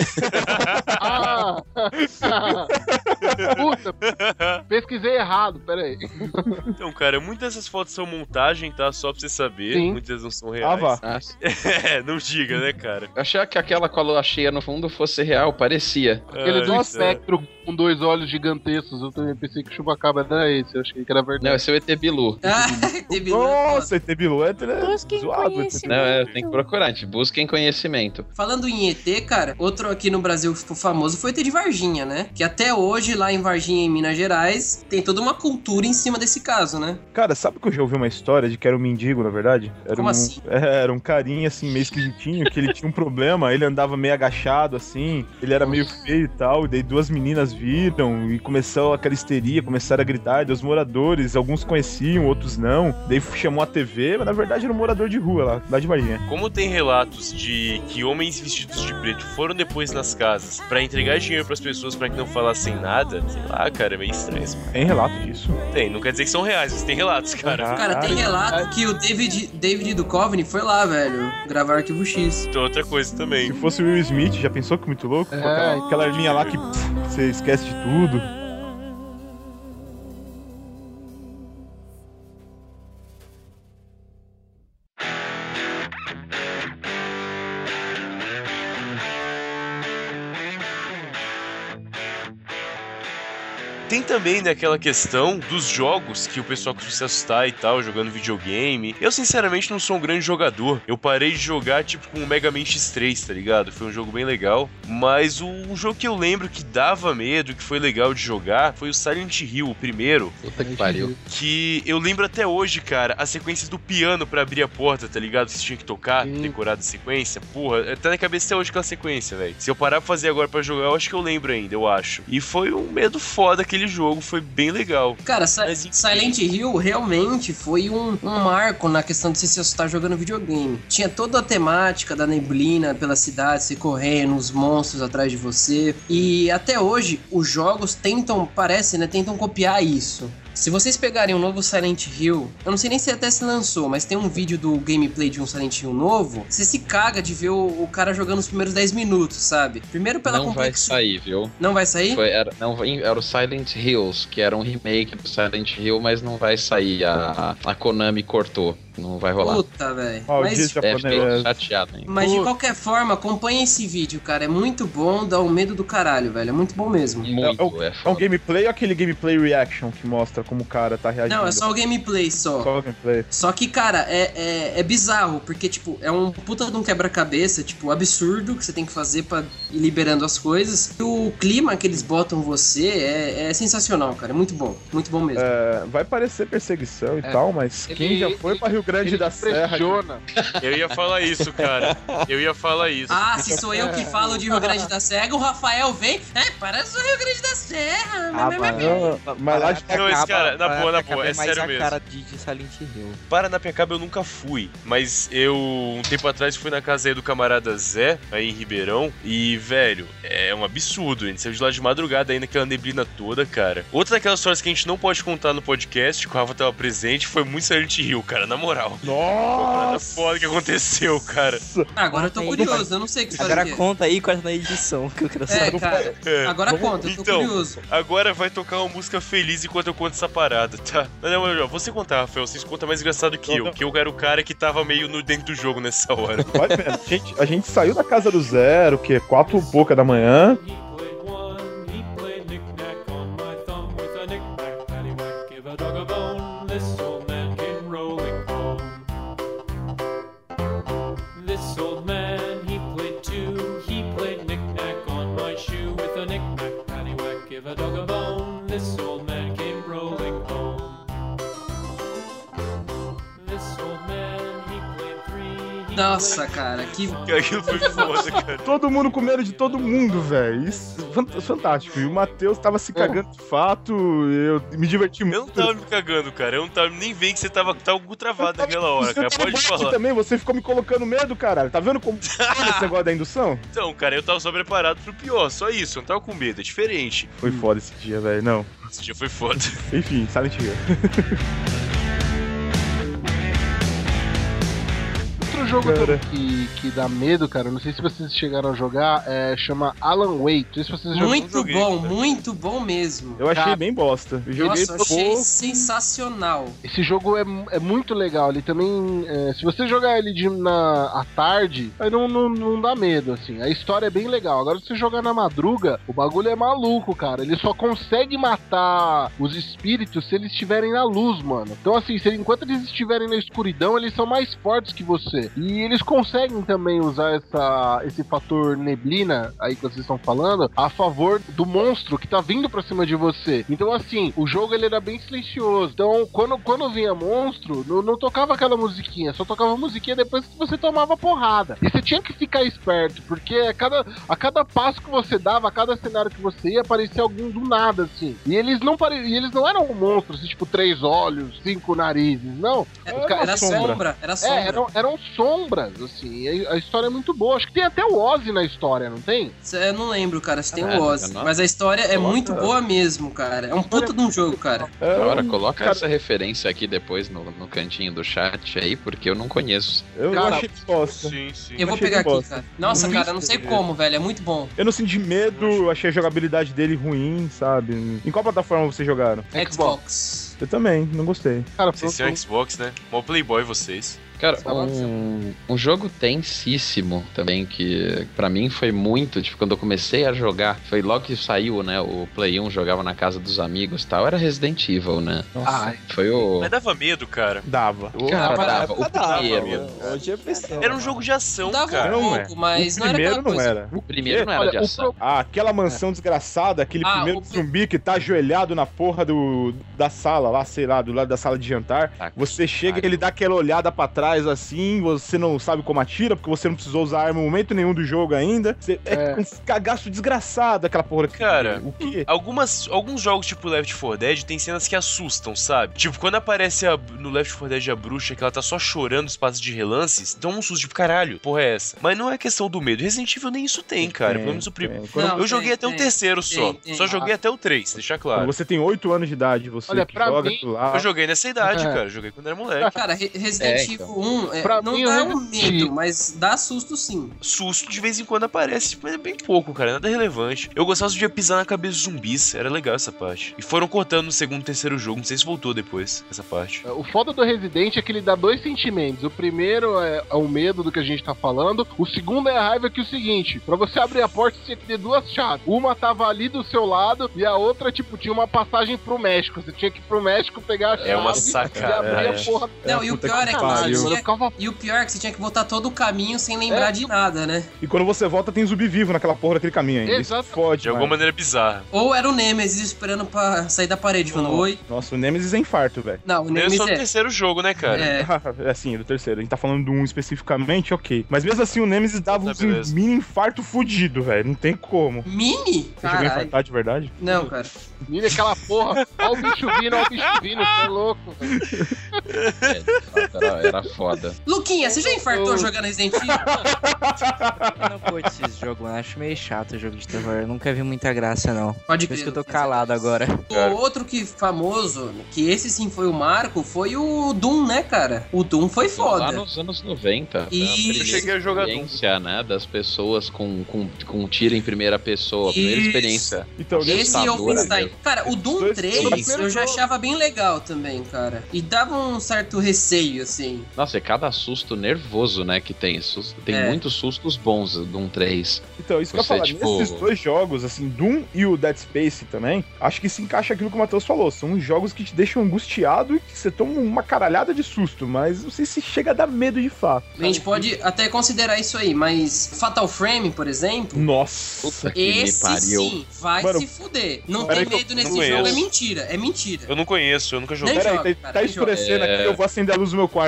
Puta, pesquisei errado, peraí. Então, cara, muitas dessas fotos são montagem, tá? Só pra você saber, Sim. muitas não são reais. Não diga, né, cara? Eu achei que aquela com a lua cheia no fundo fosse real, parecia. Aquele do espectro com 2 olhos gigantescos, eu também pensei que o chupacabra era esse, eu achei que era verdade. Não, esse é o ET Bilu. Nossa, ET Bilu é zoado. Não, tem que procurar, a gente busca em conhecimento. Falando em ET, cara, outro aqui no Brasil que ficou famoso foi o ET de Varginha, né? Que até hoje, lá em Varginha, em Minas Gerais, tem toda uma cultura em cima desse caso, né? Cara, sabe que eu já ouvi uma história de que era um mendigo, na verdade? Como assim? Era um carinha, assim, meio esquisitinho, que ele tinha um problema, ele andava meio agachado, assim, ele era meio feio e tal, e daí 2 meninas viram e começou aquela histeria, começaram a gritar, e os moradores, alguns conheciam, outros não, daí chamou a TV, mas na verdade era um morador de rua lá de Varginha. Como tem relatos de que homens vestidos de preto foram depois nas casas pra entregar dinheiro pras pessoas pra que não falassem nada, sei lá, cara, é meio estranho isso. Tem relato disso? Tem, não quer dizer que são reais, mas tem relatos, cara. Cara, tem relato que o David Duchovny foi lá, velho, gravar Arquivo X. Então, outra coisa também. Se fosse o Will Smith, já pensou que muito louco? Com aquela arminha lá que você esquece de tudo. Tem também, né, aquela questão dos jogos que o pessoal costuma se assustar e tal, jogando videogame. Eu, sinceramente, não sou um grande jogador. Eu parei de jogar, tipo, com o Mega Man X3, tá ligado? Foi um jogo bem legal. Mas um jogo que eu lembro que dava medo, que foi legal de jogar, foi o Silent Hill, o primeiro. Puta que pariu. Que eu lembro até hoje, cara, as sequências do piano pra abrir a porta, tá ligado? Que você tinha que tocar, decorar a sequência. Porra, tá na cabeça até hoje aquela sequência, velho. Se eu parar pra fazer agora pra jogar, eu acho que eu lembro ainda, eu acho. E foi um medo foda aquele jogo, foi bem legal. Cara, Silent Hill realmente foi um marco na questão de você se assustar jogando videogame. Tinha toda a temática da neblina pela cidade, você correndo, os monstros atrás de você. E até hoje, os jogos tentam copiar isso. Se vocês pegarem um novo Silent Hill, eu não sei nem se até se lançou, mas tem um vídeo do gameplay de um Silent Hill novo, você se caga de ver o cara jogando os primeiros 10 minutos, sabe? Primeiro pela complexidade. Não vai sair, viu? Não vai sair? Era o Silent Hills, que era um remake do Silent Hill, mas não vai sair. A Konami cortou. Não vai rolar. Puta, velho. Fiquei chateado, hein? Mas de qualquer forma, acompanha esse vídeo, cara. É muito bom, dá um medo do caralho, velho. É muito bom mesmo. É um gameplay ou aquele gameplay reaction que mostra como o cara tá reagindo? Não, é só o gameplay só. Só o gameplay. Só que, cara, é bizarro, porque, tipo, é um puta de um quebra-cabeça, tipo, absurdo que você tem que fazer pra ir liberando as coisas. E o clima que eles botam você é sensacional, cara. É muito bom mesmo. Vai parecer perseguição e tal, mas quem já foi pra Rio Grande da Serra... Eu ia falar isso, cara. Ah, se sou eu que falo de Rio Grande da Serra, o Rafael vem... parece o Rio Grande da Serra. Mas lá de cara, na boa, é sério mesmo. Cara de Silent Hill. Paranapiacaba eu nunca fui, mas eu, um tempo atrás, fui na casa aí do camarada Zé, aí em Ribeirão, e, velho, é um absurdo. A gente saiu de lá de madrugada aí naquela neblina toda, cara. Outra daquelas histórias que a gente não pode contar no podcast, que o Rafa tava presente, foi muito Silent Hill, cara, na moral. Nossa! Foda que aconteceu, cara. Agora eu tô curioso, eu não sei o que fazer. Agora conta aí quase na edição, que eu quero saber. Cara, agora conta, eu tô curioso. Agora vai tocar uma música feliz enquanto eu conto essa parada, tá? Não, você contar, Rafael, vocês contam mais engraçado que eu, que eu era o cara que tava meio dentro do jogo nessa hora. Pode ver, a gente saiu da casa do Zero, que é 4h da manhã. Nossa, cara, Aquilo foi foda, cara. Todo mundo com medo de todo mundo, velho. Isso fantástico. E o Matheus tava se cagando de fato, eu me diverti muito. Eu não tava me cagando, cara. Eu não tava nem vendo que você tava travado naquela hora, cara. Pode falar. Também, você ficou me colocando medo, caralho. Tá vendo como esse negócio da indução? Então, cara, eu tava só preparado pro pior, só isso. Eu não tava com medo, é diferente. Foi foda esse dia, velho. Não. Esse dia foi foda. Enfim, Silent Hill. Outro jogo que dá medo, cara, não sei se vocês chegaram a jogar, chama Alan Wake. Não sei se vocês Muito bom mesmo. Eu achei bem bosta. Eu joguei Nossa, eu achei sensacional. Esse jogo é muito legal. Ele também, se você jogar ele à tarde, aí não dá medo, assim. A história é bem legal. Agora, se você jogar na madruga, o bagulho é maluco, cara. Ele só consegue matar os espíritos se eles estiverem na luz, mano. Então, assim, enquanto eles estiverem na escuridão, eles são mais fortes que você. E eles conseguem também usar esse fator neblina aí que vocês estão falando a favor do monstro que tá vindo pra cima de você. Então, assim, o jogo ele era bem silencioso. Então, quando vinha monstro, não tocava aquela musiquinha, só tocava musiquinha depois que você tomava porrada. E você tinha que ficar esperto, porque a cada passo que você dava, a cada cenário que você ia, aparecia algum do nada, assim. E eles não eram monstros, assim, tipo, 3 olhos, 5 narizes, não. Era sombra. Eram sombras, assim. A história é muito boa. Acho que tem até o Ozzy na história, não tem? Eu não lembro, cara, se tem o Ozzy. Mas a história é muito boa mesmo, cara. É um puta de um jogo, cara. Agora, coloca essa referência aqui depois no cantinho do chat aí, porque eu não conheço. Eu achei bosta. Sim. Eu vou pegar aqui, cara. Nossa, cara, eu não sei como, velho. É muito bom. Eu não senti medo, eu achei a jogabilidade dele ruim, sabe? Em qual plataforma vocês jogaram? Xbox. Eu também, não gostei. Cara, Vocês têm Xbox, né? Mó playboy vocês. Cara, um jogo tensíssimo também, que pra mim foi muito, tipo, quando eu comecei a jogar, foi logo que saiu, né, o Play 1, jogava na casa dos amigos e tal, era Resident Evil, né? Nossa. Foi o... Mas dava medo, cara. Dava. Cara, dava. O primeiro. Hoje é PC. Era um jogo de ação, Dava cara. um pouco, mas o não era primeiro aquela coisa. não era. O primeiro não era de ação. Aquela mansão desgraçada, aquele primeiro zumbi que tá ajoelhado na porra da sala lá, sei lá, do lado da sala de jantar. Você chega e ele dá aquela olhada pra trás assim, você não sabe como atira, porque você não precisou usar arma em momento nenhum do jogo ainda. É um cagaço desgraçado aquela porra. Cara, o quê? Alguns jogos tipo Left 4 Dead tem cenas que assustam, sabe? Tipo, quando aparece no Left 4 Dead a bruxa, que ela tá só chorando espaços de relances, dá um susto, tipo, caralho, porra é essa? Mas não é questão do medo. Resident Evil nem isso tem, cara. Pelo menos o primeiro. Eu joguei até o terceiro só. Só joguei até o 3, deixar claro. Quando você tem 8 anos de idade, você Olha, que joga mim, lá. Eu joguei nessa idade, cara. Eu joguei quando era moleque. Cara, Resident Evil 1 Pra não mim, dá um medo, mas dá susto sim. Susto de vez em quando aparece, mas é bem pouco, cara. Nada relevante. Eu gostava de pisar na cabeça dos zumbis. Era legal essa parte. E foram cortando no segundo e terceiro jogo. Não sei se voltou depois, essa parte. O foda do Resident é que ele dá 2 sentimentos. O primeiro é o medo do que a gente tá falando. O segundo é a raiva, que é o seguinte: pra você abrir a porta, você tinha que ter 2 chaves. Uma tava ali do seu lado e a outra, tipo, tinha uma passagem pro México. Você tinha que ir pro México pegar a chave. É uma sacada. E abrir a porra. Não, e o pior é que você tinha que voltar todo o caminho sem lembrar de nada, né? E quando você volta, tem zumbi vivo naquela porra daquele caminho ainda. Exato. Isso fode, De alguma maneira bizarra. Ou era o Nemesis esperando pra sair da parede, falando oi. Nossa, o Nemesis é infarto, velho. Não, o Eu Nemesis sou do terceiro jogo, né, cara? É. Assim, do terceiro. A gente tá falando do 1 especificamente, ok. Mas mesmo assim, o Nemesis dava um mini infarto fudido, velho. Não tem como. Mini? Você chegou a infartar de verdade? Não, cara. Mira aquela porra. Olha o bicho vindo, você é louco, velho. Era foda. Luquinha, você já infartou jogando Resident Evil? Eu não curto esses jogos, mano. Acho meio chato o jogo de terror. Eu nunca vi muita graça, não. Pode Por isso crer. que eu tô calado agora. O outro que famoso, que esse sim foi o marco, foi o Doom, né, cara? O Doom foi foda. Lá nos anos 90. E eu cheguei a jogar Doom. Experiência, né, das pessoas com tiro em primeira pessoa. Primeira experiência. Então, esse e o Wolfenstein. mesmo. Cara, o Doom 3 eu já achava bem legal também, cara. E dava um certo receio, assim. Nossa, é cada susto nervoso, né, que tem. Tem muitos sustos bons do Doom 3. Então, isso que eu ia falar, nesses 2 jogos, assim, Doom e o Dead Space também, acho que se encaixa aquilo que o Matheus falou. São jogos que te deixam angustiado e que você toma uma caralhada de susto, mas não sei se chega a dar medo de fato. A gente pode até considerar isso aí, mas Fatal Frame, por exemplo... Nossa, Puta que esse me pariu. sim, vai se fuder. Não Pera tem aí, medo nesse não jogo, é conheço. mentira, é mentira. Eu não conheço, eu nunca joguei. Nem Peraí, joga, tá cara, escurecendo nem aqui, eu vou acender a luz do meu quarto agora,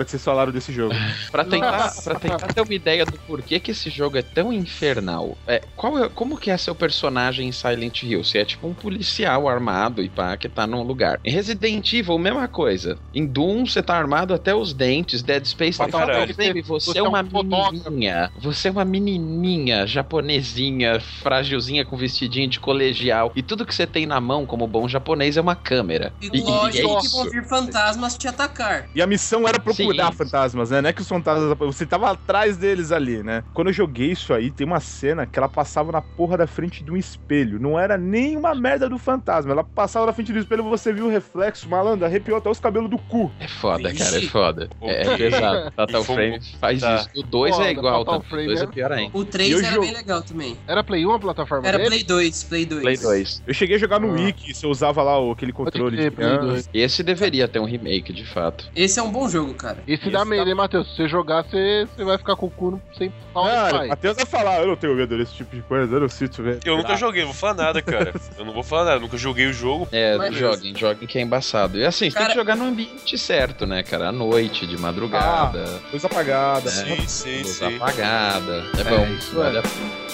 que vocês falaram desse jogo. Pra tentar ter uma ideia do porquê que esse jogo é tão infernal, como que é seu personagem em Silent Hill? Você é tipo um policial armado e pá, que tá num lugar. Em Resident Evil, mesma coisa. Em Doom, você tá armado até os dentes. Dead Space, você é uma menininha. Você é uma menininha japonesinha, frágilzinha, com vestidinho de colegial. E tudo que você tem na mão, como bom japonês, é uma câmera. E lógico que vão vir fantasmas te atacar. E a missão era procurar fantasmas, né? Não é que os fantasmas... Você tava atrás deles ali, né? Quando eu joguei isso aí, tem uma cena que ela passava na porra da frente de um espelho. Não era nem uma merda do fantasma. Ela passava na frente do espelho e você viu o reflexo, malandro, arrepiou até os cabelos do cu. É foda, cara, é foda. É pesado. Fatal Frame faz isso. O 2 é igual, tá? O 2 é pior ainda. O 3 era bem legal também. Era Play 1 a plataforma Era dele? Play 2. Play 2. Eu cheguei a jogar no Wiki, você usava lá aquele controle de Play 2. Esse deveria ter um remake, de fato. Esse é um bom jogo, cara. Esse dá medo, hein, Matheus? Se você jogar, você vai ficar com o cu sem pau no pai. Matheus vai falar, eu não tenho medo desse tipo de coisa, eu não sinto medo. Eu nunca joguei, não vou falar nada, cara. Eu não vou falar nada, nunca joguei o jogo. Joguem que é embaçado. E assim, você tem que jogar no ambiente certo, né, cara? À noite, de madrugada. Luz apagada. Sim. Luz apagada. É bom. Vale a pena.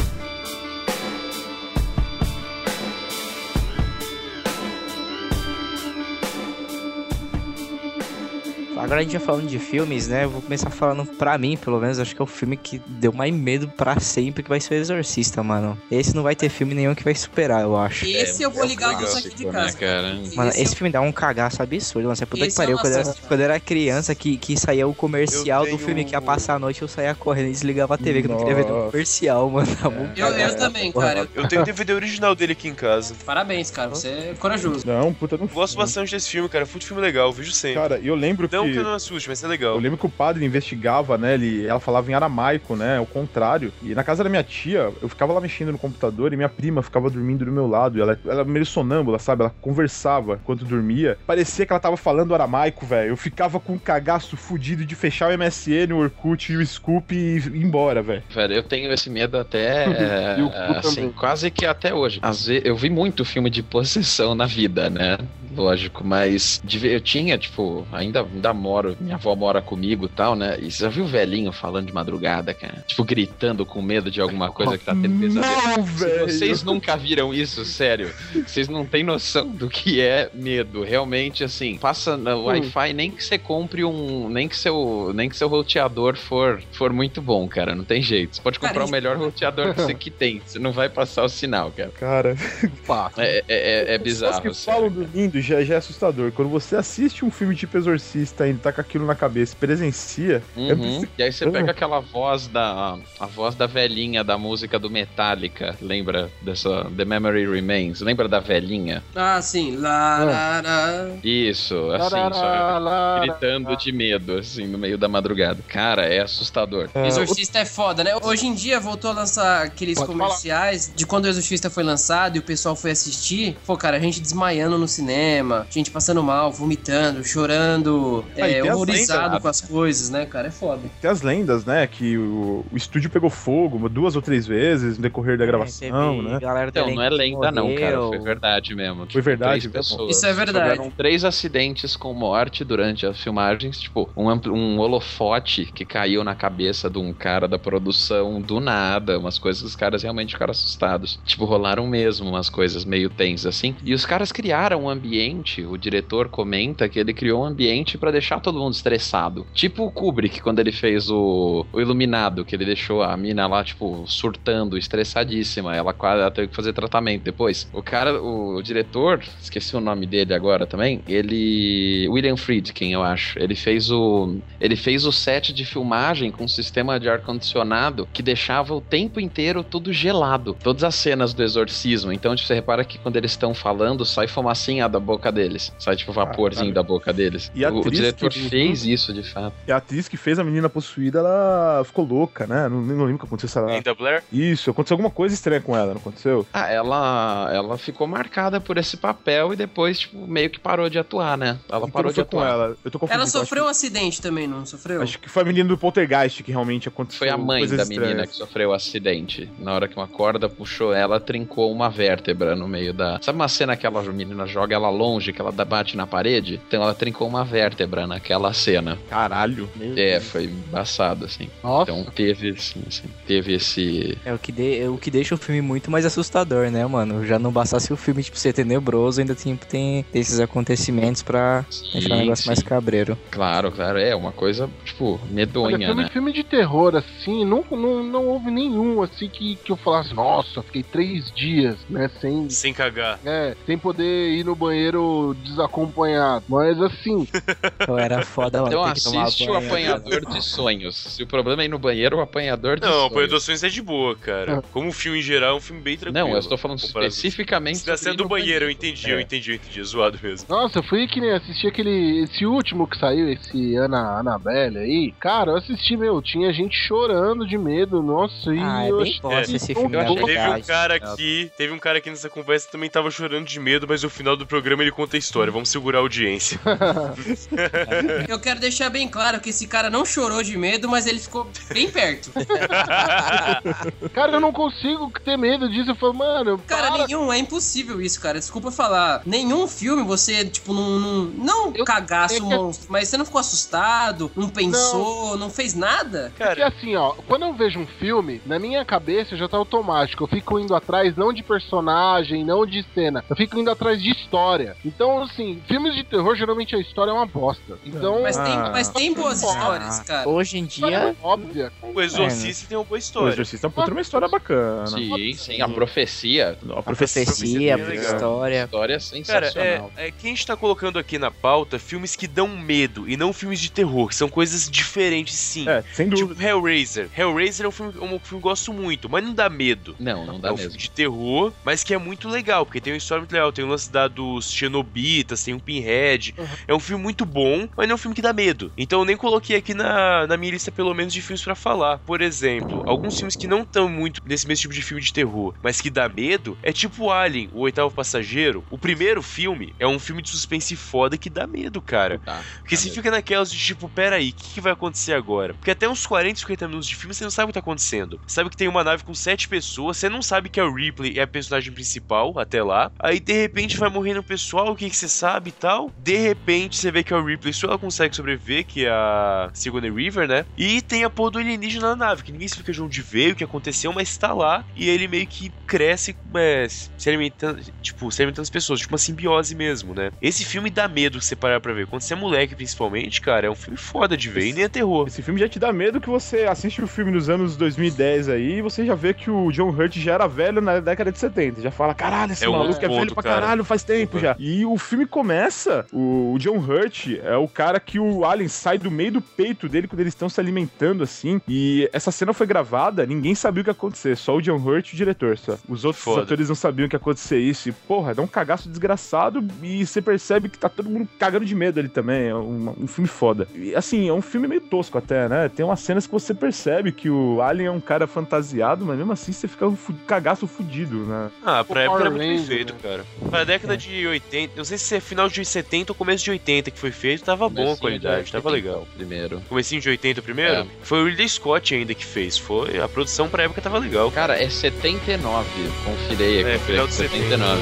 Agora a gente vai falando de filmes, né? Eu vou começar falando, pra mim, pelo menos, acho que é o filme que deu mais medo pra sempre, que vai ser o Exorcista, mano. Esse não vai ter filme nenhum que vai superar, eu acho. Esse eu vou ligar a luz aqui de casa. Cara. Mano, esse filme dá um cagaço absurdo, mano. Você puta que pariu. Quando eu era criança, que saía o comercial do filme que ia passar a noite, eu saía correndo e desligava a TV, que eu não queria ver o comercial, mano. Eu também, cara. Eu tenho o DVD original dele aqui em casa. Parabéns, cara. Você é corajoso. Não, puta, não. Gosto bastante desse filme, cara. Foi um filme legal, eu vejo sempre. Cara, eu lembro que não assuste, mas é legal. Eu lembro que o padre investigava, né? Ela falava em aramaico, né? Ao contrário. E na casa da minha tia, eu ficava lá mexendo no computador e minha prima ficava dormindo do meu lado. E ela meio sonâmbula, sabe? Ela conversava enquanto dormia. Parecia que ela tava falando aramaico, velho. Eu ficava com um cagaço fudido de fechar o MSN, o Orkut e o Scoop e ir embora, velho. Velho, eu tenho esse medo até, assim, quase que até hoje. Às vezes, eu vi muito filme de possessão na vida, né? Lógico, mas eu tinha, tipo, ainda moro, minha avó mora comigo e tal, né? E você já viu o velhinho falando de madrugada, cara? Tipo, gritando com medo de alguma coisa que tá tendo pesadelo. Não, velho! Vocês nunca viram isso, sério. Vocês não têm noção do que é medo. Realmente, assim, passa no Wi-Fi, nem que você compre nem que seu roteador for muito bom, cara. Não tem jeito. Você pode comprar o melhor roteador que tem. Você não vai passar o sinal, cara. Cara, é bizarro. As pessoas que falam dormindo já é assustador. Quando você assiste um filme tipo Exorcista e tá com aquilo na cabeça, presencia. E aí você pega aquela voz a voz da velhinha da música do Metallica. Lembra dessa The Memory Remains? Lembra da velhinha? Ah, sim. Isso, assim, só gritando de medo, assim, no meio da madrugada. Cara, é assustador. Exorcista é foda, né? Hoje em dia voltou a lançar aqueles comerciais de quando o Exorcista foi lançado e o pessoal foi assistir. Pô, cara, a gente desmaiando no cinema, gente passando mal, vomitando, chorando, horrorizado com as coisas, né, cara? É foda. Tem as lendas, né, que o estúdio pegou fogo 2 ou 3 vezes no decorrer da gravação, né? Então, não é lenda não, cara, foi verdade mesmo. Foi verdade? Pessoas. Isso é verdade. Tiveram 3 acidentes com morte durante as filmagens, tipo, um holofote que caiu na cabeça de um cara da produção do nada, umas coisas que os caras realmente ficaram assustados. Tipo, rolaram mesmo umas coisas meio tensas, assim. E os caras criaram um ambiente, o diretor comenta que ele criou um ambiente pra deixar todo mundo estressado. Tipo o Kubrick, quando ele fez o Iluminado, que ele deixou a mina lá, tipo, surtando, estressadíssima. Ela teve que fazer tratamento depois. O diretor, esqueci o nome dele agora também, William Friedkin, eu acho. Ele fez o set de filmagem com um sistema de ar-condicionado que deixava o tempo inteiro tudo gelado. Todas as cenas do exorcismo. Então, tipo, você repara que quando eles estão falando, sai fumacinha da boca deles. Sai, tipo, vaporzinho da boca deles. E o diretor fez isso, de fato. E a atriz que fez a menina possuída, ela ficou louca, né? Não lembro o que aconteceu. Linda Blair? Isso, aconteceu alguma coisa estranha com ela, não aconteceu? Ela ficou marcada por esse papel e depois, tipo, meio que parou de atuar, né? Ela parou de atuar. Com ela. Eu tô confundindo. Ela sofreu um acidente também, não sofreu? Acho que foi a menina do Poltergeist que realmente aconteceu. Foi a mãe da menina que sofreu o acidente. Na hora que uma corda puxou ela, trincou uma vértebra no meio da... Sabe uma cena que a menina joga ela longe, que ela bate na parede. Então ela trincou uma vértebra naquela cena. Caralho. Foi embaçado, assim. Nossa. Então teve esse... É o que deixa o filme muito mais assustador, né, mano? Já não bastasse o filme, tipo, ser tenebroso, ainda tem esses acontecimentos pra deixar o negócio mais cabreiro. Claro, é uma coisa, tipo, medonha, Olha, né? filme de terror, assim, não houve nenhum, assim, que eu falasse, nossa, fiquei 3 dias, né, Sem cagar. sem poder ir no banheiro desacompanhado. Mas, assim... Era foda, mano. Então ter que tomar assiste o banho, Apanhador de Sonhos. Se o problema é ir no banheiro, o Apanhador de Não, Sonhos. o Apanhador de Sonhos é de boa, cara. Como filme em geral, é um filme bem tranquilo. Não, eu estou falando comparado- especificamente Se tá sobre ir sendo no do banheiro, eu entendi, é zoado mesmo. Nossa, eu fui que nem assistir esse último que saiu, esse Annabelle aí. Cara, eu assisti, tinha gente chorando de medo, nossa, Ah, e é eu bem achei bosta esse filme, tão na bom. verdade. Teve um cara aqui nessa conversa que também tava chorando de medo, mas no final do programa ele conta a história. Vamos segurar a audiência. Eu quero deixar bem claro que esse cara não chorou de medo, mas ele ficou bem perto. Cara, eu não consigo ter medo disso. Eu falo, mano, Cara, para. é impossível isso, cara. Desculpa falar. Nenhum filme você, tipo, não cagasse o monstro, mas você não ficou assustado, não pensou, não fez nada? Porque assim, ó, quando eu vejo um filme, na minha cabeça já tá automático. Eu fico indo atrás não de personagem, não de cena. Eu fico indo atrás de história. Então, assim, filmes de terror, geralmente a história é uma bosta. Então, Mas tem boas histórias, cara. Hoje em história dia... é óbvia. O Exorcista tem uma boa O história. Exorcista é uma história bacana. Sim, a profecia. A Profecia, bem legal. história... História Cara, sensacional. que a gente tá colocando aqui na pauta filmes que dão medo e não filmes de terror, que são coisas diferentes, sim. Sem dúvida. Tipo Hellraiser. Hellraiser é um filme que eu gosto muito, mas não dá medo. Não dá É um mesmo. filme de terror, mas que é muito legal, porque tem uma história muito legal. Tem o lance dos Xenobitas, tem o Pinhead. É um filme muito bom, mas não é um filme que dá medo. Então eu nem coloquei aqui na minha lista, pelo menos, de filmes pra falar. Por exemplo, alguns filmes que não estão muito nesse mesmo tipo de filme de terror, mas que dá medo, é tipo Alien, O Oitavo Passageiro. O primeiro filme é um filme de suspense foda que dá medo, cara. Porque você fica naquelas de tipo, peraí, o que vai acontecer agora? Porque até uns 40, 50 minutos de filme você não sabe o que tá acontecendo. Você sabe que tem uma nave com 7 pessoas, você não sabe que a Ripley é a personagem principal até lá. Aí de repente vai morrendo o pessoal, o que você sabe e tal. De repente você vê que a Ripley só ela consegue sobreviver, que é a Sigourney Weaver, né? E tem a porra do alienígena na nave, que ninguém explica de onde veio, o que aconteceu, mas tá lá. E ele meio que cresce se alimentando as pessoas, tipo uma simbiose mesmo, né? Esse filme dá medo se você parar pra ver. Quando você é moleque, principalmente, cara, é um filme foda de ver e nem é terror. Esse filme já te dá medo que você assiste o filme nos anos 2010 aí e você já vê que o John Hurt já era velho na década de 70. Já fala, caralho, esse maluco é velho pra caralho, faz tempo já. E o filme começa, o John Hurt é o cara que o alien sai do meio do peito dele quando eles estão se alimentando assim. E essa cena foi gravada, ninguém sabia o que ia acontecer, só o John Hurt e o diretor, só. Os outros atores não sabiam que ia acontecer isso. E, porra, dá um cagaço desgraçado e você percebe que tá todo mundo cagando de medo ali também. É um filme foda. E, assim, é um filme meio tosco até, né? Tem umas cenas que você percebe que o alien é um cara fantasiado, mas mesmo assim você fica um cagaço fudido, né? Pra época era muito bem feito, cara. Pra década de 80, não sei se é final de 70 ou começo de 80 que foi feito, tava bom a qualidade, tava legal. Primeiro. Comecinho de 80 primeiro? Foi o Ridley Scott ainda que fez, a produção pra época tava legal. Cara, é 79, confirei aqui. Final de 79.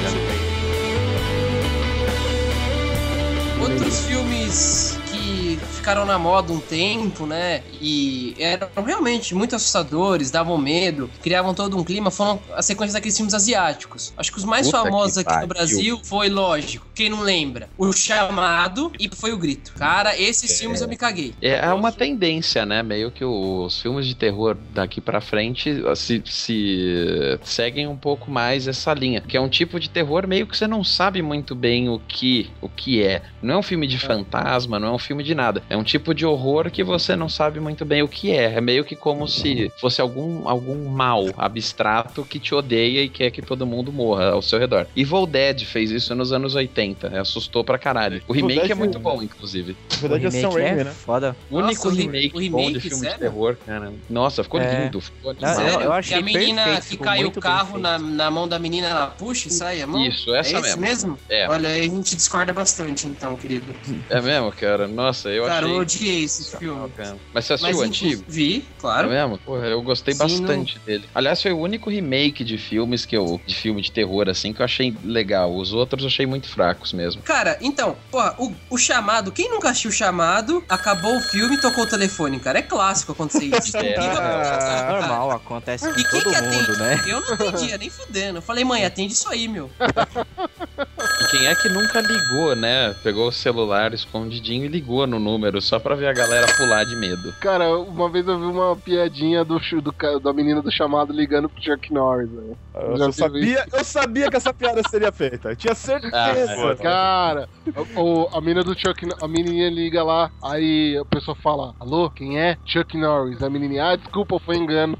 Outros filmes que ficaram na moda um tempo, né? E eram realmente muito assustadores, davam medo, criavam todo um clima. Foram a sequência daqueles filmes asiáticos. Acho que os mais famosos aqui no Brasil foi, lógico, quem não lembra, O Chamado e foi O Grito. Cara, esses filmes eu me caguei. É uma tendência, né? Meio que os filmes de terror daqui pra frente se seguem um pouco mais essa linha. Que é um tipo de terror meio que você não sabe muito bem o que é. Não é um filme de fantasma, não é um filme de nada. É um tipo de horror que você não sabe muito bem o que é. É meio que como se fosse algum mal abstrato que te odeia e quer que todo mundo morra ao seu redor. Evil Dead fez isso nos anos 80. Assustou pra caralho. O remake é muito bom, inclusive. Na verdade, é Sam Raimi, né? Foda. O único remake bom de filme de terror, cara. Nossa, ficou lindo. Ficou eu achei a menina perfeito, que cai o muito carro na mão da menina, ela puxa e sai a mão? Isso, essa esse mesmo. É. Olha, aí a gente discorda bastante, então, querido. É mesmo, cara? Nossa, eu Cara, achei... eu odiei esse filme. Mas você assistiu o antigo? Vi, claro. É mesmo? Porra, eu gostei bastante dele. Aliás, foi o único remake de filmes de filme de terror, assim, que eu achei legal. Os outros eu achei muito fracos mesmo. Cara, então, porra, o Chamado, quem nunca assistiu o Chamado, acabou o filme e tocou o telefone, cara. É clássico acontecer isso. Normal, acontece com E quem todo que mundo, atende? né? Eu não atendia, nem fudendo. Eu falei, mãe, atende isso aí, meu. Quem é que nunca ligou, né? Pegou o celular escondidinho e ligou no número só pra ver a galera pular de medo. Cara, uma vez eu vi uma piadinha da menina do Chamado ligando pro Chuck Norris, velho. Eu sabia que essa piada seria feita. Eu tinha certeza. Cara, a menina do Chuck, a menininha liga lá, aí a pessoa fala, alô, quem é? Chuck Norris. A menininha, desculpa, foi engano.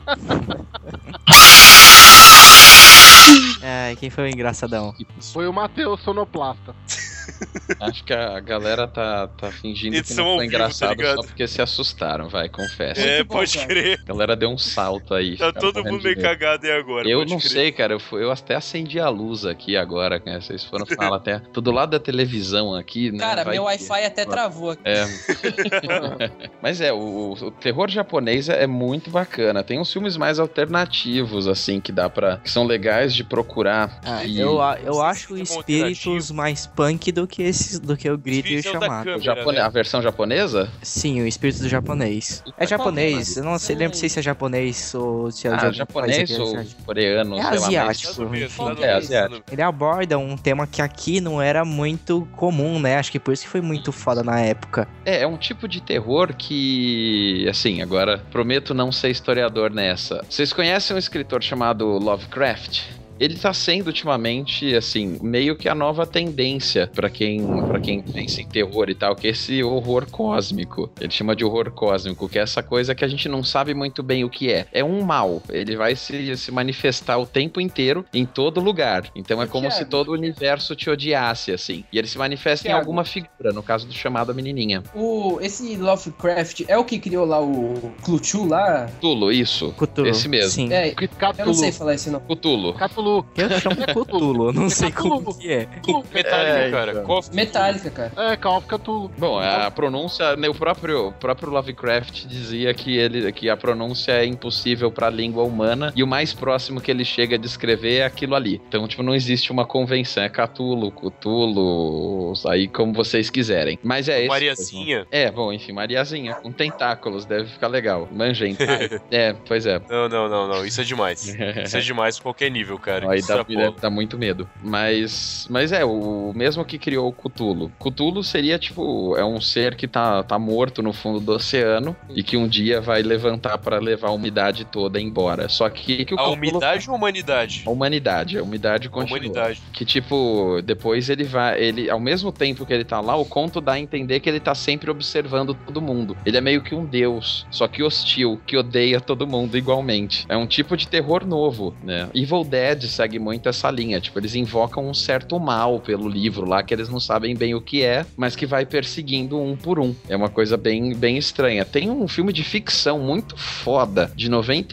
Quem foi o engraçadão? Foi o Matheus, sonoplasta. Acho que a galera tá fingindo que Edição não ao foi vivo, engraçado tá ligado? só porque se assustaram, vai, confessa. É, bom, pode cara. crer. A galera deu um salto aí. Tá ficaram todo morrendo mundo de meio medo. cagado aí agora. Eu pode não crer. sei, cara. Eu até acendi a luz aqui agora, né? Vocês foram falar até. Tô do lado da televisão aqui, né? Cara, Vai meu que- Wi-Fi até travou aqui. É. Mas o terror japonês é muito bacana. Tem uns filmes mais alternativos, assim, que são legais de procurar. E Eu sei acho se o é bom Espíritos alternativo. mais punk do que o Grito e o Visão da Chamado. câmera, né? A versão japonesa? Sim, o Espírito do japonês. É japonês, eu não sei, lembro se é japonês ou se é de algum Japonês país ou aqui, coreano, É sei lá. mas- asiático. Nada a ver, enfim. nada a ver, asiático. nada a ver. Ele aborda um tema que aqui não era muito comum, né? Acho que por isso que foi muito foda na época. É um tipo de terror que, assim, agora prometo não ser historiador nessa. Vocês conhecem um escritor chamado Lovecraft? Ele tá sendo ultimamente, assim, meio que a nova tendência pra quem pensa em terror e tal, que é esse horror cósmico. Ele chama de horror cósmico, que é essa coisa que a gente não sabe muito bem o que é. É um mal. Ele vai se manifestar o tempo inteiro em todo lugar. Então é como se todo o universo te odiasse, assim. E ele se manifesta em Thiago. alguma figura, no caso do chamado a menininha. Esse Lovecraft é o que criou lá o Cthulhu lá? Cthulhu, isso. Cthulhu. Esse mesmo. Sim. É, eu não sei falar esse nome. Cthulhu. Cthulhu. Eu chamo Cthulhu, eu não sei como que é. Metallica, cara. então. Call of Cthulhu. Metallica, cara. É, Call of Cthulhu. Bom, a pronúncia, né, o próprio Lovecraft dizia que a pronúncia é impossível para a língua humana e o mais próximo que ele chega a descrever é aquilo ali. Então, tipo, não existe uma convenção, é Cthulhu, aí como vocês quiserem. Mas é esse. Mariazinha. É, bom, enfim, Mariazinha, com tentáculos, deve ficar legal. Manjenta. Pois é. Não. Isso é demais. Isso é demais em qualquer nível, cara. Aí Isso dá muito medo. Mas é, o mesmo que criou o Cthulhu. Cthulhu seria, tipo, é um ser que tá morto no fundo do oceano e que um dia vai levantar pra levar a umidade toda embora. Só que o A Cthulhu... umidade ou a humanidade? A umidade continua. Humanidade. Que, tipo, depois ele, ao mesmo tempo que ele tá lá, o conto dá a entender que ele tá sempre observando todo mundo. Ele é meio que um deus, só que hostil, que odeia todo mundo igualmente. É um tipo de terror novo, né? Evil Dead segue muito essa linha, tipo, eles invocam um certo mal pelo livro lá, que eles não sabem bem o que é, mas que vai perseguindo um por um. É uma coisa bem, bem estranha. Tem um filme de ficção muito foda, de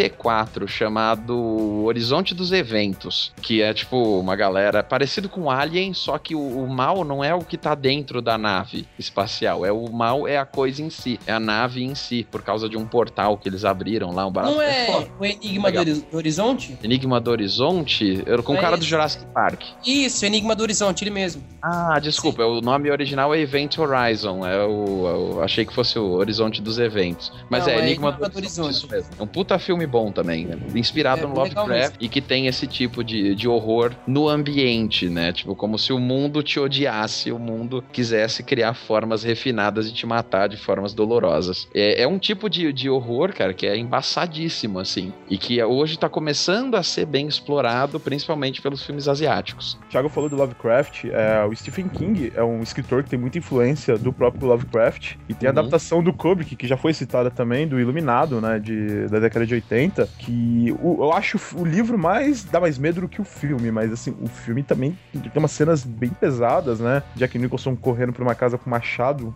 94, chamado Horizonte dos Eventos, que é, tipo, uma galera parecido com Alien, só que o mal não é o que tá dentro da nave espacial, o mal é a coisa em si, é a nave em si, por causa de um portal que eles abriram lá, um barato. Não é foda. o Enigma do Horizonte? Enigma do Horizonte? Com o É cara do esse. Jurassic Park. Isso, Enigma do Horizonte, ele mesmo. Ah, desculpa, o nome original é Event Horizon, achei que fosse o Horizonte dos Eventos. Mas Não, é é Enigma Enigma do do Horizonte. Isso mesmo. É um puta filme bom também, né? Inspirado É no legal Lovecraft mesmo. e que tem esse tipo de horror no ambiente, né? Tipo, como se o mundo te odiasse, o mundo quisesse criar formas refinadas de te matar de formas dolorosas. É um tipo de horror, cara, que é embaçadíssimo, assim, e que hoje tá começando a ser bem explorado, principalmente pelos filmes asiáticos. O Thiago falou do Lovecraft, o Stephen King é um escritor que tem muita influência do próprio Lovecraft, e tem a adaptação do Kubrick, que já foi citada também, do Iluminado, né, da década de 80, que eu acho o livro dá mais medo do que o filme, mas assim, o filme também tem umas cenas bem pesadas, né, Jack Nicholson correndo por uma casa com machado,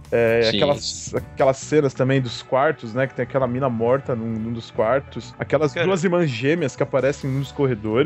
aquelas cenas também dos quartos, né, que tem aquela mina morta num dos quartos, aquelas duas irmãs gêmeas que aparecem nos corredores,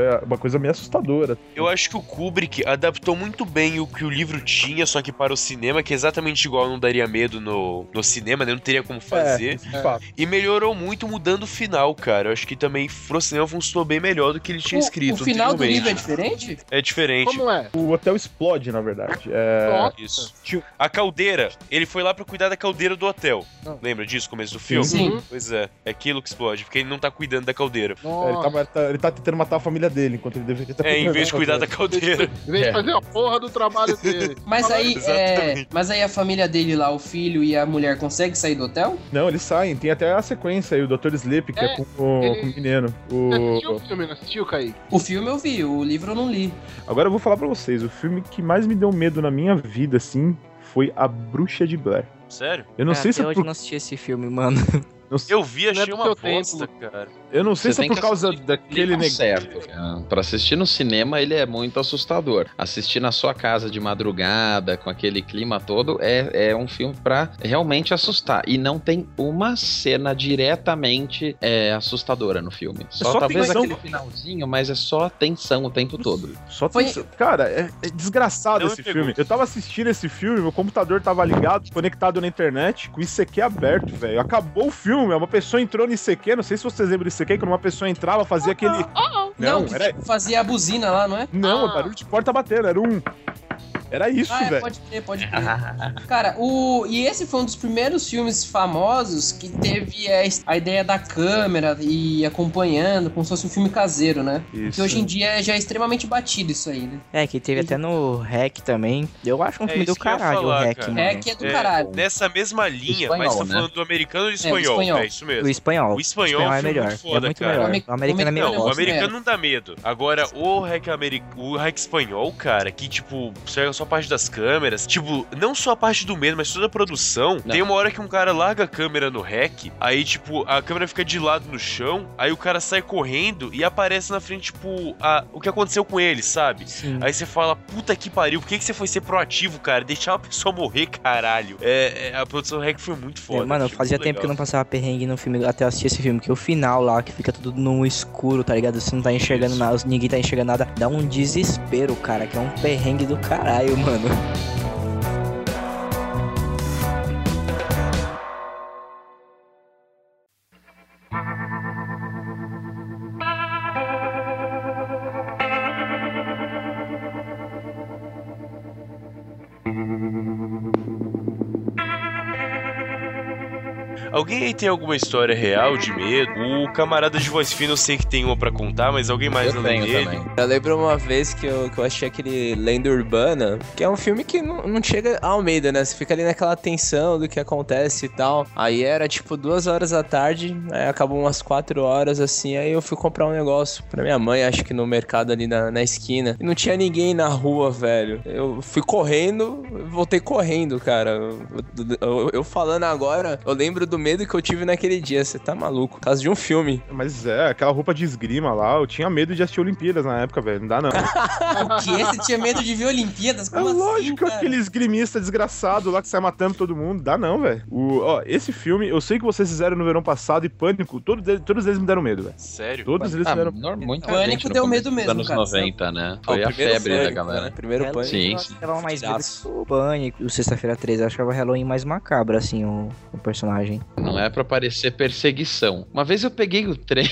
é uma coisa meio assustadora. Eu acho que o Kubrick adaptou muito bem o que o livro tinha, só que para o cinema, que é exatamente igual, não daria medo no cinema, né? Não teria como fazer. De fato. E melhorou muito mudando o final, cara. Eu acho que também pro cinema funcionou bem melhor do que ele tinha escrito. O final do livro é anteriormente. diferente? É diferente. Como é? O hotel explode, na verdade. Nossa. Isso. Tio- A caldeira, ele foi lá pra cuidar da caldeira do hotel. Não. Lembra disso, começo do filme? Sim. Pois é aquilo que explode, porque ele não tá cuidando da caldeira. Nossa. Ele tá tentando matar a família dele, enquanto ele deveria estar Em vez de cuidar da caldeira. Em vez de fazer a porra do trabalho dele. Mas aí, Exatamente. mas aí a família dele lá, o filho e a mulher, conseguem sair do hotel? Não, eles saem. Tem até a sequência aí, o Dr. Sleep, que é com o menino. Você assistiu o filme, não assistiu, Kaique? O filme eu vi, o livro eu não li. Agora eu vou falar pra vocês, o filme que mais me deu medo na minha vida, assim, foi A Bruxa de Blair. Sério? Eu não sei se até é hoje por... não assisti esse filme, mano. Eu vi, achei Não é do uma seu bosta, tempo. cara. Eu não sei Você se é tem por que causa assistir daquele clima certo. Cara. Pra assistir no cinema, ele é muito assustador. Assistir na sua casa de madrugada, com aquele clima todo, é um filme pra realmente assustar. E não tem uma cena diretamente assustadora no filme. só Talvez tensão. aquele finalzinho, mas é só tensão o tempo todo. Só Foi- tem... Cara, é desgraçado Não esse me pegou. filme. Eu tava assistindo esse filme, meu computador tava ligado, conectado na internet, com o ICQ aberto, velho. Acabou o filme, uma pessoa entrou no ICQ, não sei se vocês lembram do ICQ, quando uma pessoa entrava, fazia aquele... Não, que fazia a buzina lá, não é? Não, barulho de porta batendo, era um... Era isso, velho. pode crer. Cara, e esse foi um dos primeiros filmes famosos que teve a ideia da câmera e acompanhando, como se fosse um filme caseiro, né? Isso. Que hoje em dia já é extremamente batido isso aí, né? É, que teve até no REC também. Eu acho um filme do isso que eu ia caralho, falar, o REC, cara. mano. REC é do caralho. Nessa mesma linha, Espanhol, mas tá né? falando do americano ou do espanhol? espanhol. É isso mesmo. O espanhol. O espanhol é um é filme melhor. muito foda, é muito cara. melhor. O O americano é meio Não, o Nossa, americano é. não dá medo. Agora, o REC espanhol, cara, que, tipo, pega só a parte das câmeras, tipo, não só a parte do medo, mas toda a produção. Não. Tem uma hora que um cara larga a câmera no REC, aí, tipo, a câmera fica de lado no chão, aí o cara sai correndo e aparece na frente, tipo, o que aconteceu com ele, sabe? Sim. Aí você fala, puta que pariu, por que você foi ser proativo, cara? Deixar uma pessoa morrer, caralho. A produção do REC foi muito foda. Mano, achei fazia muito tempo que eu não legal. passava perrengue no filme até assistir esse filme, que o final lá, que fica tudo no escuro, tá ligado? Você não tá enxergando nada, ninguém tá enxergando nada. Dá um desespero, cara, que é um perrengue do caralho, mano. Alguém aí tem alguma história real de medo? O camarada de voz fina eu sei que tem uma pra contar, mas alguém mais Eu além tenho dele? também. Eu lembro uma vez que eu achei aquele Lenda Urbana, que é um filme que não chega ao medo, né? Você fica ali naquela tensão do que acontece e tal. Aí era tipo 2 horas da tarde, aí acabou umas 4 horas assim, aí eu fui comprar um negócio pra minha mãe, acho que no mercado ali na esquina. E não tinha ninguém na rua, velho. Eu fui correndo, voltei correndo, cara. Eu falando agora, eu lembro do medo que eu tive naquele dia. Você tá maluco? Por causa de um filme. Mas aquela roupa de esgrima lá, eu tinha medo de assistir Olimpíadas na época, velho. Não dá não. O quê? Você tinha medo de ver Olimpíadas? É Como assim, lógico, cara? aquele esgrimista desgraçado lá que sai matando todo mundo. Dá não, velho. Esse filme, eu sei que vocês fizeram no verão passado e Pânico, todos eles me deram medo, velho. Sério? Todos eles me deram Muita Pânico gente no deu começo medo dos mesmo, anos cara. 90, né? Foi a primeiro febre da Pânico, galera. né? Primeiro Pânico. Sim, Eu sim. achava mais medo Fudidaço. que o Pânico, o Sexta-feira 13. Eu achava o Halloween mais macabro, assim, o personagem. Não é pra parecer perseguição. Uma vez eu peguei o trem.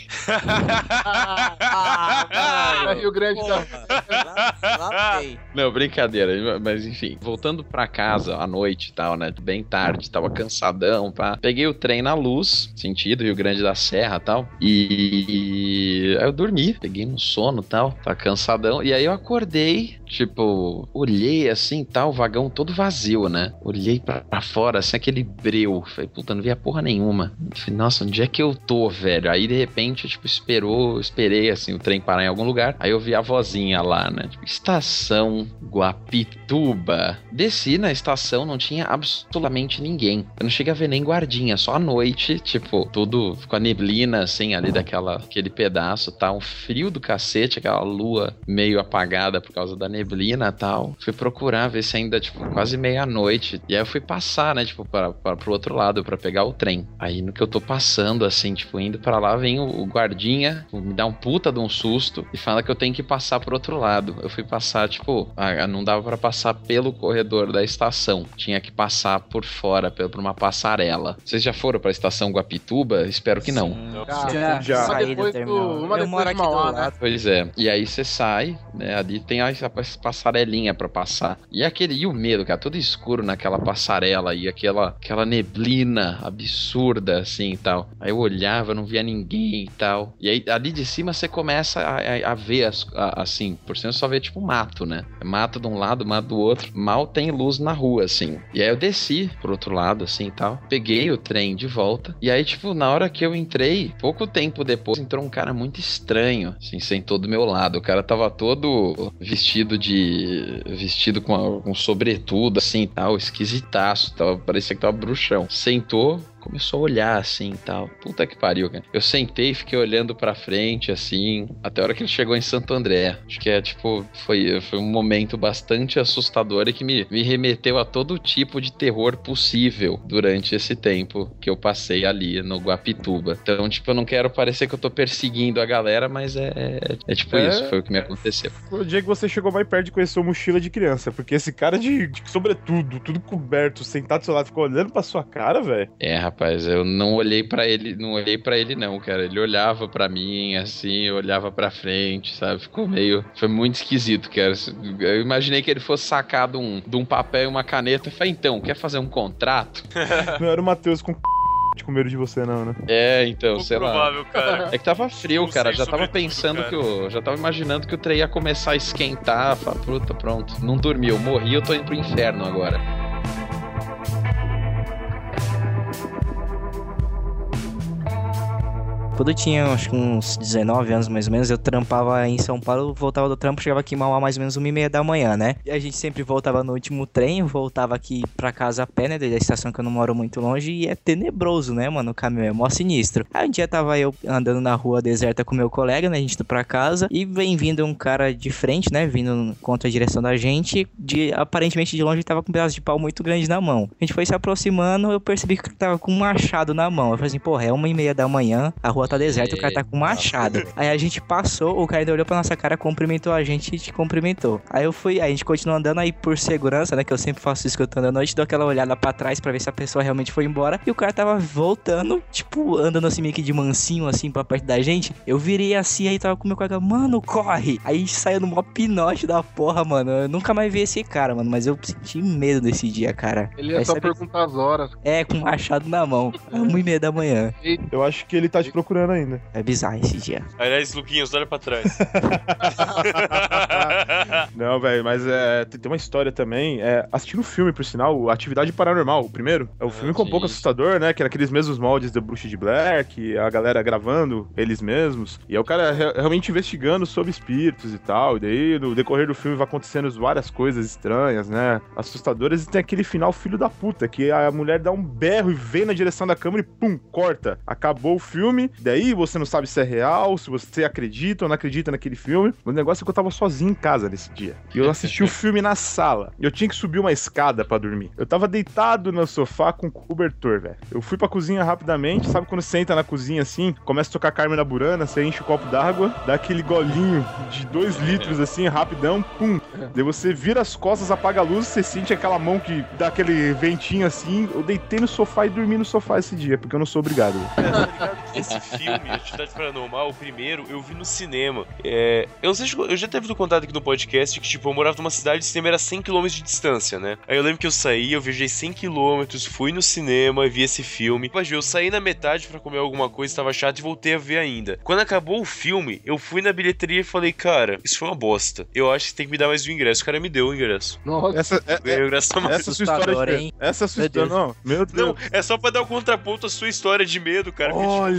É Rio Grande da... Lá tem. Não, brincadeira, mas enfim, voltando pra casa à noite e tal, né, bem tarde, tava cansadão, pá. Peguei o trem na Luz, sentido Rio Grande da Serra e tal, e aí eu dormi, peguei no sono e tal, tava cansadão, e aí eu acordei, tipo, olhei assim e tal, o vagão todo vazio, né, olhei pra fora, assim, aquele breu, falei, puta, não via porra nenhuma, falei, nossa, onde é que eu tô, velho? Aí de repente, tipo, esperei, assim, o trem parar em algum lugar, aí eu vi a vozinha lá, né, tipo, Estação Guapituba. Guapituba. Desci na estação, não tinha absolutamente ninguém. Eu não cheguei a ver nem guardinha, só à noite, tipo, tudo com a neblina, assim, ali aquele pedaço, tá? Um frio do cacete, aquela lua meio apagada por causa da neblina e tal. Fui procurar, ver se ainda, tipo, quase meia-noite. E aí eu fui passar, né, tipo, pro outro lado, pra pegar o trem. Aí no que eu tô passando, assim, tipo, indo pra lá, vem o guardinha, me dá um puta de um susto e fala que eu tenho que passar pro outro lado. Eu fui passar, tipo, não dava pra passar pelo corredor da estação. Tinha que passar por fora, por uma passarela. Vocês já foram pra estação Guapituba? Espero que não. Já. Saí do Depois terminal. uma Eu depois moro de aqui do Mauá, né? lado. Pois é. E aí você sai, né? Ali tem a passarelinha pra passar. E o medo, cara, tudo escuro naquela passarela e aquela neblina absurda, assim, e tal. Aí eu olhava, não via ninguém e tal. E aí ali de cima você começa a ver, assim, por cima só vê tipo mato, né? Mato de um lado, mato do outro. Mal tem luz na rua, assim. E aí eu desci pro outro lado, assim, e tal. Peguei o trem de volta. E aí, tipo, na hora que eu entrei, pouco tempo depois, entrou um cara muito estranho, assim, sentou do meu lado. O cara tava todo vestido com um sobretudo, assim, tal, esquisitaço, tal, parecia que tava bruxão. Sentou, começou a olhar, assim, e tal. Puta que pariu, cara. Eu sentei e fiquei olhando pra frente, assim, até a hora que ele chegou em Santo André. Acho que foi um momento bastante assustador e que me remeteu a todo tipo de terror possível durante esse tempo que eu passei ali no Guapituba. Então, tipo, eu não quero parecer que eu tô perseguindo a galera, mas tipo isso, foi o que me aconteceu. Foi o dia que você chegou mais perto de conhecer o Mochila de Criança, porque esse cara de sobretudo, tudo coberto, sentado do seu lado, ficou olhando pra sua cara, velho. Rapaz, eu não olhei pra ele não, cara. Ele olhava pra mim, assim, eu olhava pra frente, sabe? Foi muito esquisito, cara. Eu imaginei que ele fosse sacar de um papel e uma caneta. Eu falei, então, quer fazer um contrato? Não era o Matheus com medo de você, não, né? Então, sei lá. Cara. É que tava frio, cara. Já tava pensando já tava imaginando que o trem ia começar a esquentar. Falei, puta, pronto. Não dormi, eu morri, eu tô indo pro inferno agora. Quando eu tinha, acho que uns 19 anos mais ou menos, eu trampava em São Paulo, voltava do trampo, chegava aqui em Mauá mais ou menos 1h30 da manhã, né? E a gente sempre voltava no último trem, voltava aqui pra casa a pé, né? Da estação que eu não moro muito longe, e é tenebroso, né, mano? O caminho é mó sinistro. Aí um dia tava eu andando na rua deserta com meu colega, né? A gente indo pra casa, e vem vindo um cara de frente, né? Vindo contra a direção da gente, aparentemente de longe tava com um pedaço de pau muito grande na mão. A gente foi se aproximando, eu percebi que ele tava com um machado na mão. Eu falei assim, porra, é 1h30 da manhã, a rua tá deserta, o cara tá com machado. Aí a gente passou, o cara ainda olhou pra nossa cara, cumprimentou a gente e te cumprimentou. Aí a gente continuou andando, aí por segurança, né, que eu sempre faço isso que eu tô andando à noite, dou aquela olhada pra trás pra ver se a pessoa realmente foi embora, e o cara tava voltando, tipo, andando assim meio que de mansinho, assim, pra perto da gente. Eu virei assim, aí tava com meu colega, mano, corre! Aí a gente saiu no maior pinote da porra, mano. Eu nunca mais vi esse cara, mano, mas eu senti medo desse dia, cara. Ele ia só perguntar as horas. Com um machado na mão, 1h30 da manhã. Eu acho que ele tá te procurando ainda. É bizarro esse dia. Aliás, Luquinhos, olha pra trás. Não, velho, mas tem uma história também. Assistindo o filme, por sinal, Atividade Paranormal, o primeiro. É um filme com um pouco assustador, né? Que era aqueles mesmos moldes da Bruxa de Blair, que a galera gravando eles mesmos. E é o cara realmente investigando sobre espíritos e tal. E daí, no decorrer do filme, vai acontecendo várias coisas estranhas, né? Assustadoras. E tem aquele final filho da puta, que a mulher dá um berro e vem na direção da câmera e pum, corta. Acabou o filme. Daí você não sabe se é real, se você acredita ou não acredita naquele filme. O negócio é que eu tava sozinho em casa nesse dia. E eu assisti o filme na sala. Eu tinha que subir uma escada pra dormir. Eu tava deitado no sofá com cobertor, velho. Eu fui pra cozinha rapidamente. Sabe quando você entra na cozinha assim, começa a tocar Carmen na Burana, você enche o copo d'água, dá aquele golinho de 2 litros assim, rapidão, pum. Daí você vira as costas, apaga a luz, você sente aquela mão que dá aquele ventinho assim. Eu deitei no sofá e dormi no sofá esse dia, porque eu não sou obrigado. Esse filme, Atividade Paranormal, o primeiro, eu vi no cinema. Eu não sei se eu já teve contado aqui no podcast que, tipo, eu morava numa cidade e o cinema era 100 km de distância, né? Aí eu lembro que eu saí, eu viajei 100 km, fui no cinema, vi esse filme. Mas eu saí na metade pra comer alguma coisa, tava chato e voltei a ver ainda. Quando acabou o filme, eu fui na bilheteria e falei, cara, isso foi uma bosta. Eu acho que você tem que me dar mais um ingresso. O cara me deu o ingresso. Nossa. Essa sua história, hein? Essa sua história, não. Meu Deus. Não, é só pra dar o contraponto à sua história de medo, cara. Olha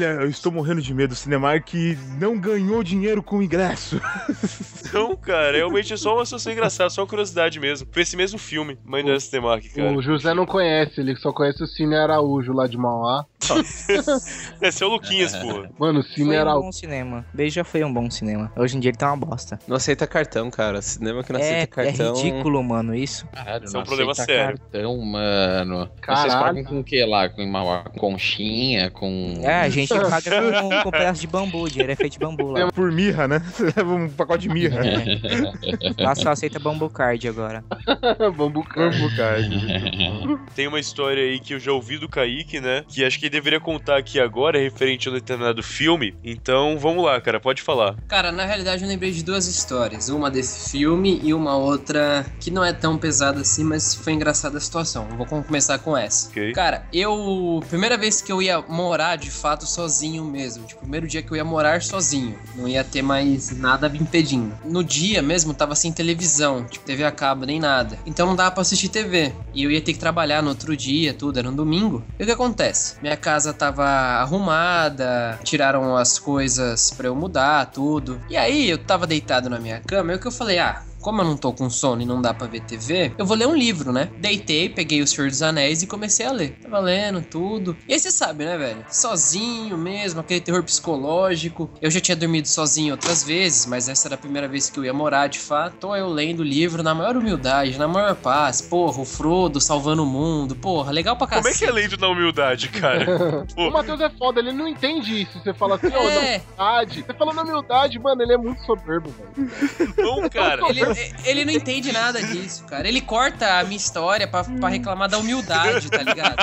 Olha, eu estou morrendo de medo. O Cinemark não ganhou dinheiro com o ingresso. Não, cara, realmente é só uma situação engraçada, só uma curiosidade mesmo. Foi esse mesmo filme, Mãe da Cinemark, cara. O José não conhece, ele só conhece o Cine Araújo lá de Mauá. Esse é o Luquinhas, pô. Mano, o Cine Foi um Araújo. bom cinema. Beija foi um bom cinema. Hoje em dia ele tá uma bosta. Não aceita cartão, cara. Cinema que não aceita cartão. É ridículo, mano, isso. Caralho, Isso é um não problema aceita sério. cartão, mano. Caralho. Vocês pagam com o que lá? Com uma conchinha? Com... É, a gente paga com pedaço de bambu, dinheiro é feito de bambu lá. Por mirra, né? Você leva um pacote de mirra. Lá só aceita bambu card agora. Bambu Card. Bambu card. Tem uma história aí que eu já ouvi do Kaique, né? Que acho que ele deveria contar aqui agora, referente a um determinado filme. Então, vamos lá, cara, pode falar. Cara, na realidade eu lembrei de duas histórias. Uma desse filme e uma outra que não é tão pesada assim, mas foi engraçada a situação. Vou começar com essa. Ok. Cara, primeira vez que eu ia morar de fato sozinho mesmo. Tipo, primeiro dia que eu ia morar sozinho. Não ia ter mais nada me impedindo. No dia mesmo tava sem televisão, tipo TV a cabo nem nada. Então não dava pra assistir TV. E eu ia ter que trabalhar no outro dia, tudo, era um domingo. E o que acontece? Minha casa tava arrumada, tiraram as coisas pra eu mudar, tudo. E aí eu tava deitado na minha cama, e o que eu falei, como eu não tô com sono e não dá pra ver TV, eu vou ler um livro, né? Deitei, peguei o Senhor dos Anéis e comecei a ler. Tava lendo tudo. E aí você sabe, né, velho? Sozinho mesmo, aquele terror psicológico. Eu já tinha dormido sozinho outras vezes, mas essa era a primeira vez que eu ia morar, de fato. Tô eu lendo o livro na maior humildade, na maior paz. Porra, o Frodo salvando o mundo. Porra, legal pra cacete. Como é que é lendo na humildade, cara? O Matheus é foda, ele não entende isso. Você fala assim, na É, humildade. Você fala na humildade, mano, ele é muito soberbo, velho. Não, cara. ele não entende nada disso, cara. Ele corta a minha história pra reclamar da humildade, tá ligado?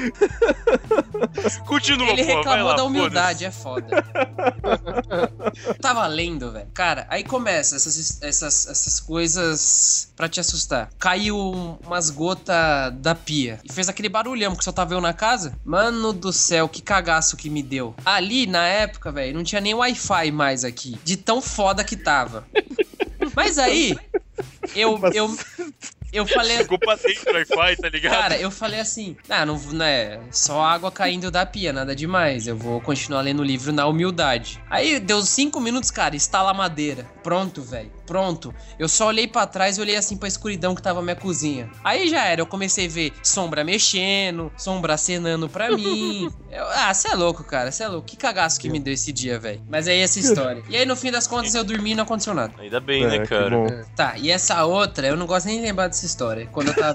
Continua, Ele pô, vai reclamou lá, da humildade, é foda. Tava lendo, velho. Cara, aí começa essas coisas pra te assustar. Caiu umas gotas da pia e fez aquele barulhão que só tava eu na casa. Mano do céu, que cagaço que me deu. Ali, na época, velho, não tinha nem Wi-Fi mais aqui. De tão foda que tava. Mas aí, eu falei... Ficou pra dentro do Wi-Fi, tá ligado? Cara, eu falei assim, não é só água caindo da pia, nada demais. Eu vou continuar lendo o livro na humildade. Aí deu 5 minutos, cara, estala a madeira. Pronto, velho, pronto. Eu só olhei pra trás e olhei assim pra escuridão que tava a minha cozinha. Aí já era, eu comecei a ver sombra mexendo, sombra acenando pra mim. Cê é louco, cara, cê é louco. Que cagaço que me deu esse dia, velho. Mas aí essa história. E aí no fim das contas eu dormi e não aconteceu nada. Ainda bem, né, cara? Tá, e essa outra, eu não gosto nem de lembrar dessa história. Quando eu tava...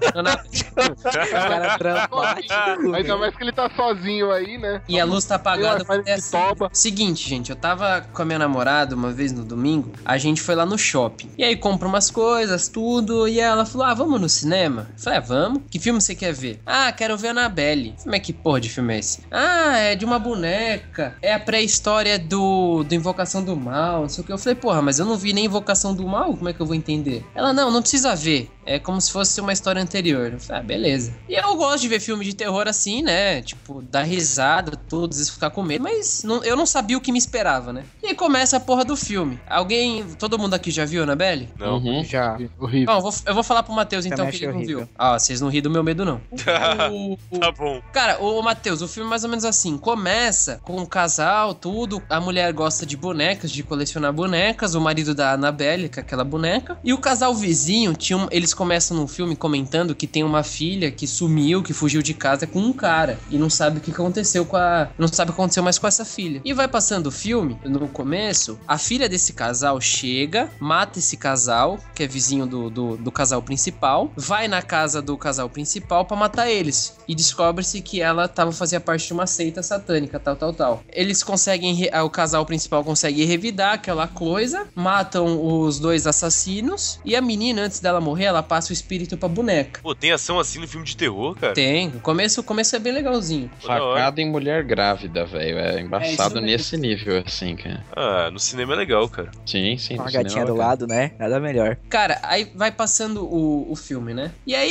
Cara dramático. Ainda mais que ele tá sozinho aí, né? E a luz tá apagada. Faz de Assim. toba. Seguinte, gente, eu tava com a minha namorada uma vez no domingo, a gente foi lá no shopping. E aí compra umas coisas, tudo, e ela falou, vamos no cinema? Eu falei, vamos. Que filme você quer ver? Quero ver Annabelle. Como é que porra de filme é esse? É de uma boneca. É a pré-história do Invocação do Mal, não sei o que. Eu falei, porra, mas eu não vi nem Invocação do Mal, como é que eu vou entender? Ela, não precisa ver. É como se fosse uma história anterior. Eu falei, beleza. E eu gosto de ver filme de terror assim, né? Tipo, dar risada, tudo, às vezes ficar com medo. Mas eu não sabia o que me esperava, né? E aí começa a porra do filme. Todo mundo aqui já viu Annabelle? Não. Uhum. Já. Horrível. Bom, eu vou falar pro Matheus então Também que ele não achei viu. horrível. Vocês não ri do meu medo, não. Tá bom. Cara, o Matheus, o filme é mais ou menos assim. Começa com um casal, tudo. A mulher gosta de bonecas, de colecionar bonecas. O marido da Annabelle, que é aquela boneca. E o casal vizinho, eles começam no filme comentando que tem uma filha que sumiu, que fugiu de casa com um cara. E não sabe o que aconteceu não sabe o que aconteceu mais com essa filha. E vai passando o filme, no começo, a filha desse casal chega, mata esse casal, que é vizinho do casal principal, vai na casa do casal principal pra matar eles. E descobre-se que ela fazia parte de uma seita satânica, tal. Eles conseguem, o casal principal consegue revidar aquela coisa, matam os dois assassinos, e a menina, antes dela morrer, ela passa o espírito pra boneca. Pô, tem ação assim no filme de terror, cara? Tem, o começo é bem legalzinho. Facada em mulher grávida, velho. É embaçado isso nesse nível, assim, cara. No cinema é legal, cara. Sim. Uma no gatinha cinema, do cara. lado, né? Nada melhor. Cara, aí vai passando o filme, né? E aí,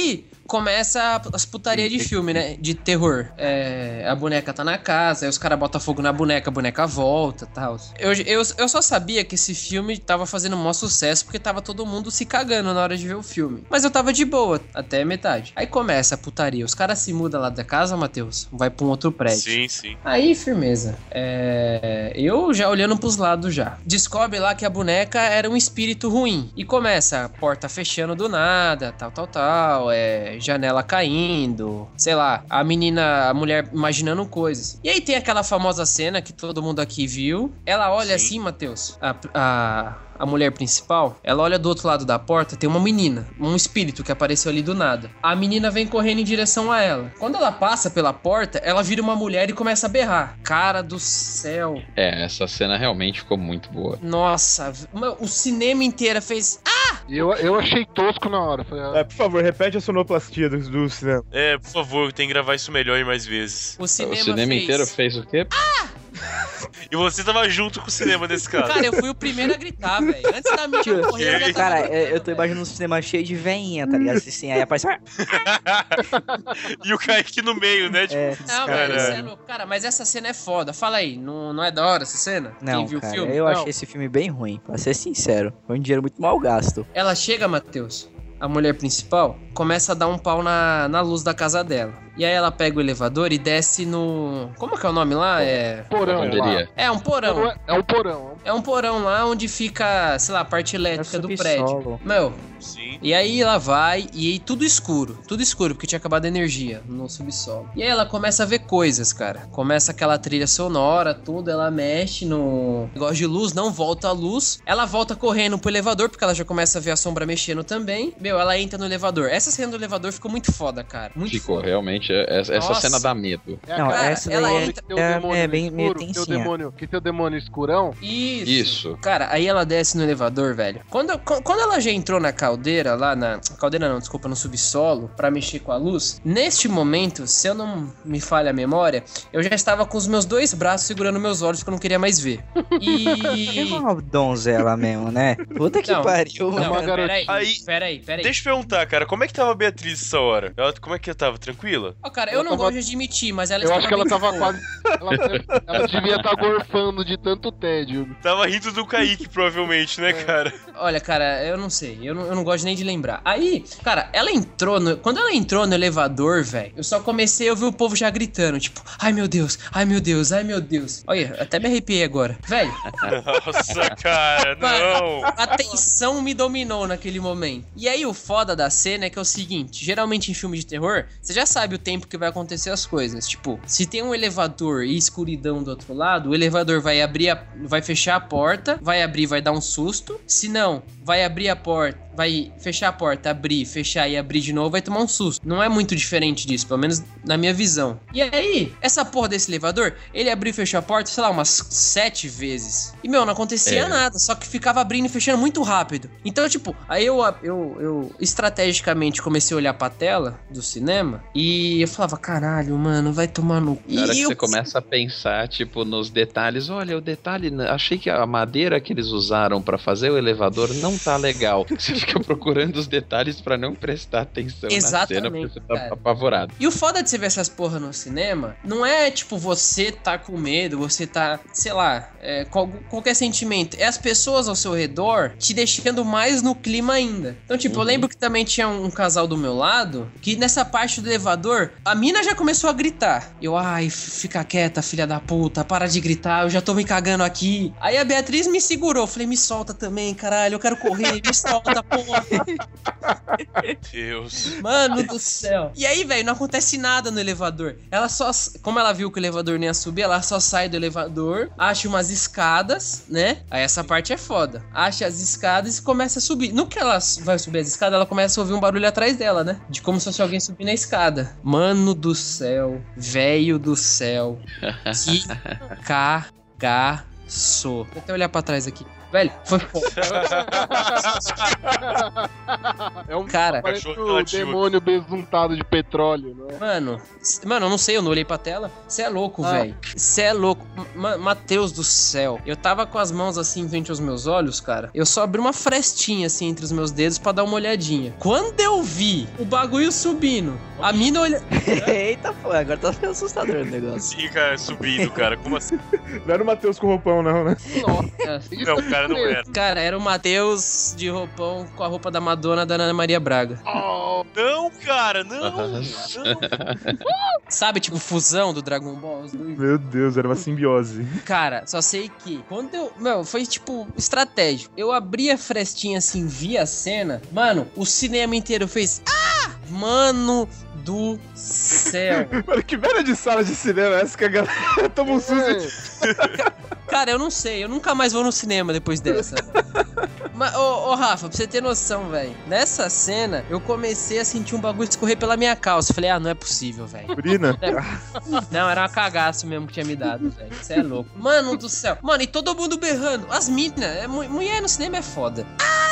começa as putarias de filme, né? De terror. A boneca tá na casa, aí os caras botam fogo na boneca, a boneca volta e tal. Eu só sabia que esse filme tava fazendo um maior sucesso porque tava todo mundo se cagando na hora de ver o filme. Mas eu tava de boa, até metade. Aí começa a putaria. Os caras se mudam lá da casa, Matheus, vai pra um outro prédio. Sim. Aí, firmeza. Eu já olhando pros lados já. Descobre lá que a boneca era um espírito ruim. E começa a porta fechando do nada, tal. Janela caindo. Sei lá, a mulher imaginando coisas. E aí tem aquela famosa cena que todo mundo aqui viu. Ela olha assim, Matheus, a mulher principal, ela olha do outro lado da porta, tem uma menina, um espírito que apareceu ali do nada. A menina vem correndo em direção a ela. Quando ela passa pela porta, ela vira uma mulher e começa a berrar. Cara do céu. Essa cena realmente ficou muito boa. Nossa, o cinema inteiro fez... Eu achei tosco na hora. Por favor, repete a sonoplastia do cinema. Por favor, tem que gravar isso melhor e mais vezes. O cinema fez... inteiro fez o quê? E você tava junto com o cinema nesse caso. Cara, eu fui o primeiro a gritar, velho. Antes da mídia correr, eu já tava... Cara, eu tô imaginando um cinema cheio de veinha, tá ligado? Assim, aí aparece... E o Kaique no meio, né? Tipo, não, velho, isso é louco. Cara, mas essa cena é foda. Fala aí, não é da hora essa cena? Não, quem viu cara, o filme? eu achei esse filme bem ruim, pra ser sincero. Foi um dinheiro muito mal gasto. Ela chega, Matheus, a mulher principal, começa a dar um pau na luz da casa dela. E aí ela pega o elevador e desce no... Como é que é o nome lá? Porão lá. É um porão. É um porão. É um porão lá onde fica, sei lá, a parte elétrica do prédio. Meu, sim. E aí ela vai e aí tudo escuro, porque tinha acabado a energia no subsolo. E aí ela começa a ver coisas, cara. Começa aquela trilha sonora, tudo, ela mexe no negócio de luz, não volta a luz. Ela volta correndo pro elevador, porque ela já começa a ver a sombra mexendo também. Ela entra no elevador. Essa cena do elevador ficou muito foda, cara. Ficou, realmente. Essa cena dá medo. Não, cara, essa daí é bem meio tensinha. Que tem o demônio escurão? Isso. Cara, aí ela desce no elevador, velho. Quando ela já entrou na caldeira, lá na... Caldeira não, desculpa, no subsolo, pra mexer com a luz, neste momento, se eu não me falha a memória, eu já estava com os meus 2 braços segurando meus olhos porque eu não queria mais ver. É uma donzela mesmo, né? Puta que pariu. Não, peraí. Deixa eu perguntar, cara, como é que tava a Beatriz essa hora? Como é que ela tava? Tranquila? Cara, eu não gosto de admitir, mas ela eu acho que ela tava quase... Ela devia estar gorfando de tanto tédio. Tava rindo do Kaique, provavelmente, né, cara? Olha, cara, eu não sei. Eu não gosto nem de lembrar. Aí, cara, ela entrou quando ela entrou no elevador, velho, eu só comecei a ouvir o povo já gritando, tipo, ai meu Deus. Olha, até me arrepiei agora. Velho. Nossa, cara, não. A tensão me dominou naquele momento. E aí, o foda da cena é que é o seguinte, geralmente em filme de terror, você já sabe o tempo que vai acontecer as coisas. Tipo, se tem um elevador e escuridão do outro lado, o elevador vai vai fechar a porta, vai abrir, vai dar um susto. Se não, vai abrir a porta, vai fechar a porta, abrir, fechar e abrir de novo, vai tomar um susto. Não é muito diferente disso, pelo menos na minha visão. E aí, essa porra desse elevador, ele abriu e fechou a porta, sei lá, umas 7 vezes. E, não acontecia nada, só que ficava abrindo e fechando muito rápido. Então, tipo, aí eu estrategicamente comecei a olhar pra tela do cinema e eu falava, caralho, mano, vai tomar no... Na hora que você começa a pensar, tipo, nos detalhes, olha, o detalhe, achei que a madeira que eles usaram pra fazer o elevador não tá legal. Você fica procurando os detalhes pra não prestar atenção na cena, porque você tá apavorado. E o foda de você ver essas porra no cinema, não é, tipo, você tá com medo, você tá, sei lá, qualquer sentimento. É as pessoas ao seu redor te deixando mais no clima ainda. Então, tipo, eu lembro que também tinha um casal do meu lado, que nessa parte do elevador, a mina já começou a gritar. Eu, fica quieta, filha da puta, para de gritar, eu já tô me cagando aqui. Aí a Beatriz me segurou, falei, me solta também, caralho, eu quero correr, me solta, porra. Deus. Mano do céu. E aí, velho, não acontece nada no elevador. Ela só, como ela viu que o elevador nem ia subir, ela só sai do elevador, acha umas escadas, né? Aí essa parte é foda. Acha as escadas e começa a subir. No que ela vai subir as escadas, ela começa a ouvir um barulho atrás dela, né? De como se fosse alguém subir na escada. Mano do céu. Velho do céu. Que cagaço. Vou até olhar pra trás aqui. Velho, foi foda. É um Cara, parece Cachorro o relativo. demônio besuntado de petróleo, não é? Mano, eu não sei, eu não olhei pra tela. Você é louco, velho. Você é louco. Mateus do céu. Eu tava com as mãos assim em frente aos meus olhos, cara. Eu só abri uma frestinha assim entre os meus dedos pra dar uma olhadinha. Quando eu vi o bagulho subindo, a mina olha... Eita, pô, agora tá ficando assustador o negócio. Sim, cara, subindo, cara. Como assim? Não era o Matheus com roupão, não, né? Nossa. Não, o cara não era. Cara, era o Mateus de roupão com a roupa da Madonna da Ana Maria Braga. Não, cara, não. Sabe, tipo, fusão do Dragon Ball? Os dois. Meu Deus, era uma simbiose. Cara, só sei que quando eu... Meu, foi tipo estratégico. Eu abri a frestinha assim, vi a cena. Mano, o cinema inteiro fez... Ah! Mano do céu. Mano, que merda de sala de cinema é essa que a galera toma um susto? Cara, eu não sei. Eu nunca mais vou no cinema depois dessa. Mas, ô, Rafa, pra você ter noção, velho. Nessa cena, eu comecei a sentir um bagulho escorrer pela minha calça. Falei, não é possível, velho. Urina? Não, era uma cagaço mesmo que tinha me dado, velho. Você é louco. Mano do céu. Mano, e todo mundo berrando. As minas. Mulher no cinema é foda.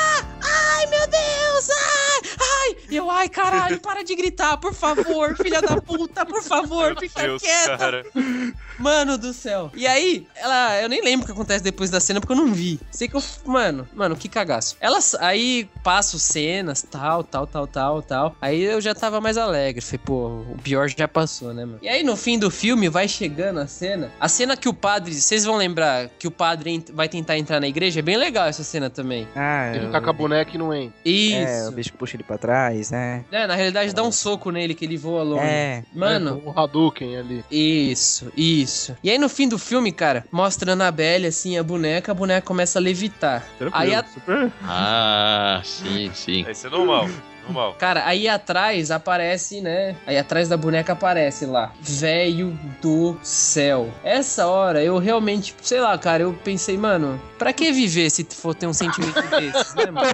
Ai, meu Deus! Ai! E eu, ai, caralho, para de gritar, por favor, filha da puta, por favor, fica Deus, quieta. cara. Mano do céu. E aí, eu nem lembro o que acontece depois da cena, porque eu não vi. Sei que eu, mano, que cagaço. Aí passo cenas, tal. Aí eu já tava mais alegre. Falei, pô, o pior já passou, né, mano? E aí no fim do filme vai chegando a cena que o padre, vocês vão lembrar que o padre vai tentar entrar na igreja, é bem legal essa cena também. Ah, Ele tá com a boneca e não entra. Isso. o bicho puxa ele pra trás, né? Na realidade dá um soco nele que ele voa longe. Mano, O Hadouken ali. Isso. E aí no fim do filme, cara, mostra a Annabelle, assim, a boneca começa a levitar. Aí Super. Ah, sim. Isso é normal. Cara, aí atrás aparece, né? Aí atrás da boneca aparece lá. Velho do céu. Essa hora eu realmente, sei lá, cara, eu pensei, mano, pra que viver se for ter um sentimento desses, né, mano?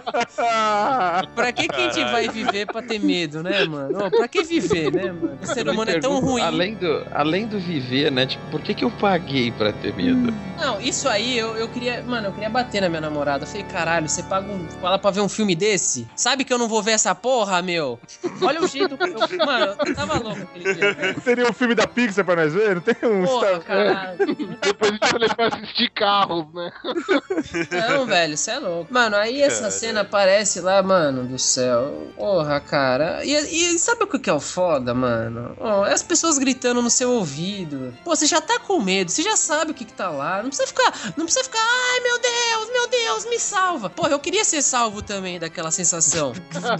Pra que a gente vai viver pra ter medo, né, mano? Pra que viver, né, mano? O ser humano é tão ruim. Além do viver, né? Tipo, por que eu paguei pra ter medo? Não, isso aí eu queria, mano, eu queria bater na minha namorada. Eu falei, caralho, você paga ela pra ver um filme desse? Sabe que eu não vou ver essa porra, meu? Olha o jeito que mano, eu tava louco aquele dia, velho. Seria um filme da Pixar pra nós ver? Não tem um Porra, caralho. Depois a gente vai assistir carros, né? Não, velho, você é louco. Mano, aí essa cena aparece lá, mano, do céu. Porra, cara. E sabe o que é o foda, mano? É as pessoas gritando no seu ouvido. Pô, você já tá com medo, você já sabe o que tá lá. Não precisa ficar, ai, meu Deus, me salva. Porra, eu queria ser salvo também daquela sensação.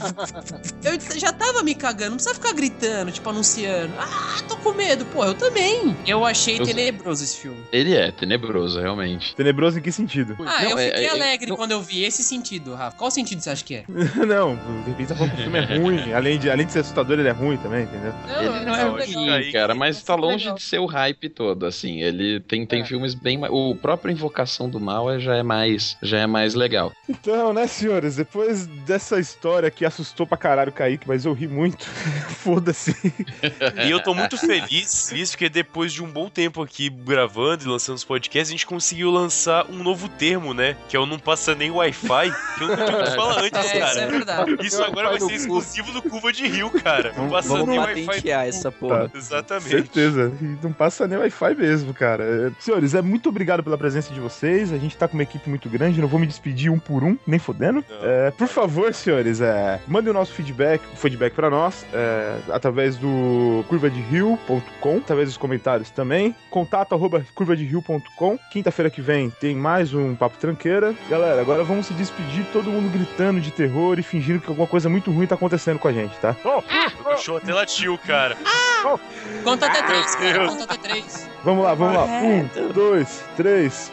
Eu já tava me cagando, não precisa ficar gritando, tipo, anunciando. Tô com medo. Porra, eu também. Eu achei tenebroso esse filme. Ele é tenebroso, realmente. Tenebroso em que sentido? Eu fiquei alegre quando eu vi esse sentido, Rafa. Qual sentido você acha que é? Não, de repente você falou que o filme é ruim. Além de ser assustador, ele é ruim também, entendeu? Ele não é ruim, cara, mas tá longe de ser o hype todo, assim. Ele tem filmes bem... O próprio Invocação do Mal já é mais legal. Então, né, senhores? Depois dessa história que assustou pra caralho o Kaique, mas eu ri muito. Foda-se. E eu tô muito feliz porque depois de um bom tempo aqui gravando e lançando os podcasts, a gente conseguiu lançar um novo termo, né? Que é o Não Passa Nem Wi-Fi, que eu não tinha ouvido falar antes, cara. Isso é verdade. Isso agora vai ser exclusivo do Curva de Rio, cara. Não passa Vamos nem Wi-Fi. patentear essa porra. Exatamente. Certeza. E não passa nem Wi-Fi mesmo, cara. Senhores, muito obrigado pela presença de vocês. A gente tá com uma equipe muito grande, não vou me despedir um por um, nem fodendo. Por favor, senhores, mandem o nosso feedback pra nós, através do curvaderio.com, através dos comentários também. contato@curvaderio.com. Quinta-feira que vem tem mais um Papo Tranqueira. Galera, agora vamos se despedir, todo mundo gritando de terror e fingindo que alguma coisa muito ruim tá acontecendo com a gente, tá? O cachorro até latiu, cara. Conta até 3, cara. Conta até 3. Vamos lá. 1, 2, 3.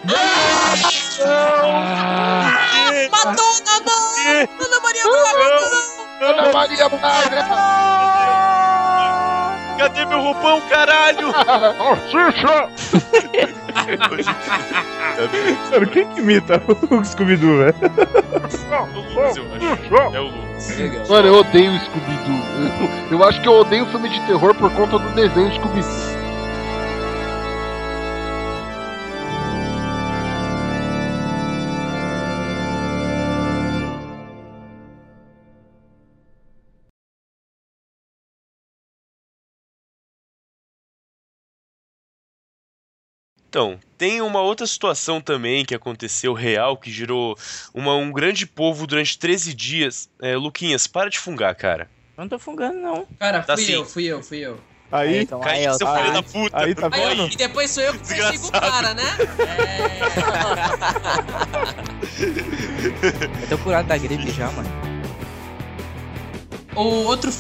Matou na mão! Ana Maria Braga! Ana Maria Braga! Cadê meu roupão, caralho? Mano, quem que imita o Scooby-Doo, velho? O Luz, eu acho. É o Luz. Mano, eu odeio o Scooby-Doo. Eu acho que eu odeio filme de terror por conta do desenho Scooby-Doo. Então, tem uma outra situação também que aconteceu real, que gerou um grande polvo durante 13 dias. Luquinhas, para de fungar, cara. Eu não tô fungando, não. Cara, Tá fui eu. Aí, Então, Kaique, ó, seu filho da puta. aí tá Aí, vendo? e depois sou eu que persigo o cara, né? Eu tô curado da gripe já, mano. O outro...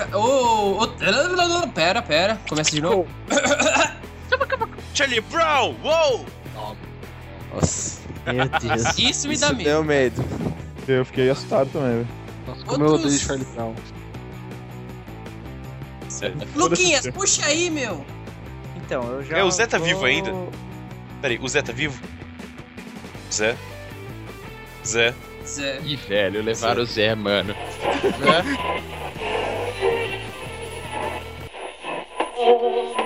Pera. Começa de novo. Charlie Brown, uou! Nossa, Meu Deus. Isso me dá isso medo. deu medo. Eu fiquei assustado também, velho. Nossa, como eu odeio Charlie Brown. Luquinhas, puxa aí, meu. Então, eu já. O Zé tá vou- vivo ainda? Peraí, o Zé tá vivo? Zé? Zé. Ih, velho, levaram o Zé, mano. Né?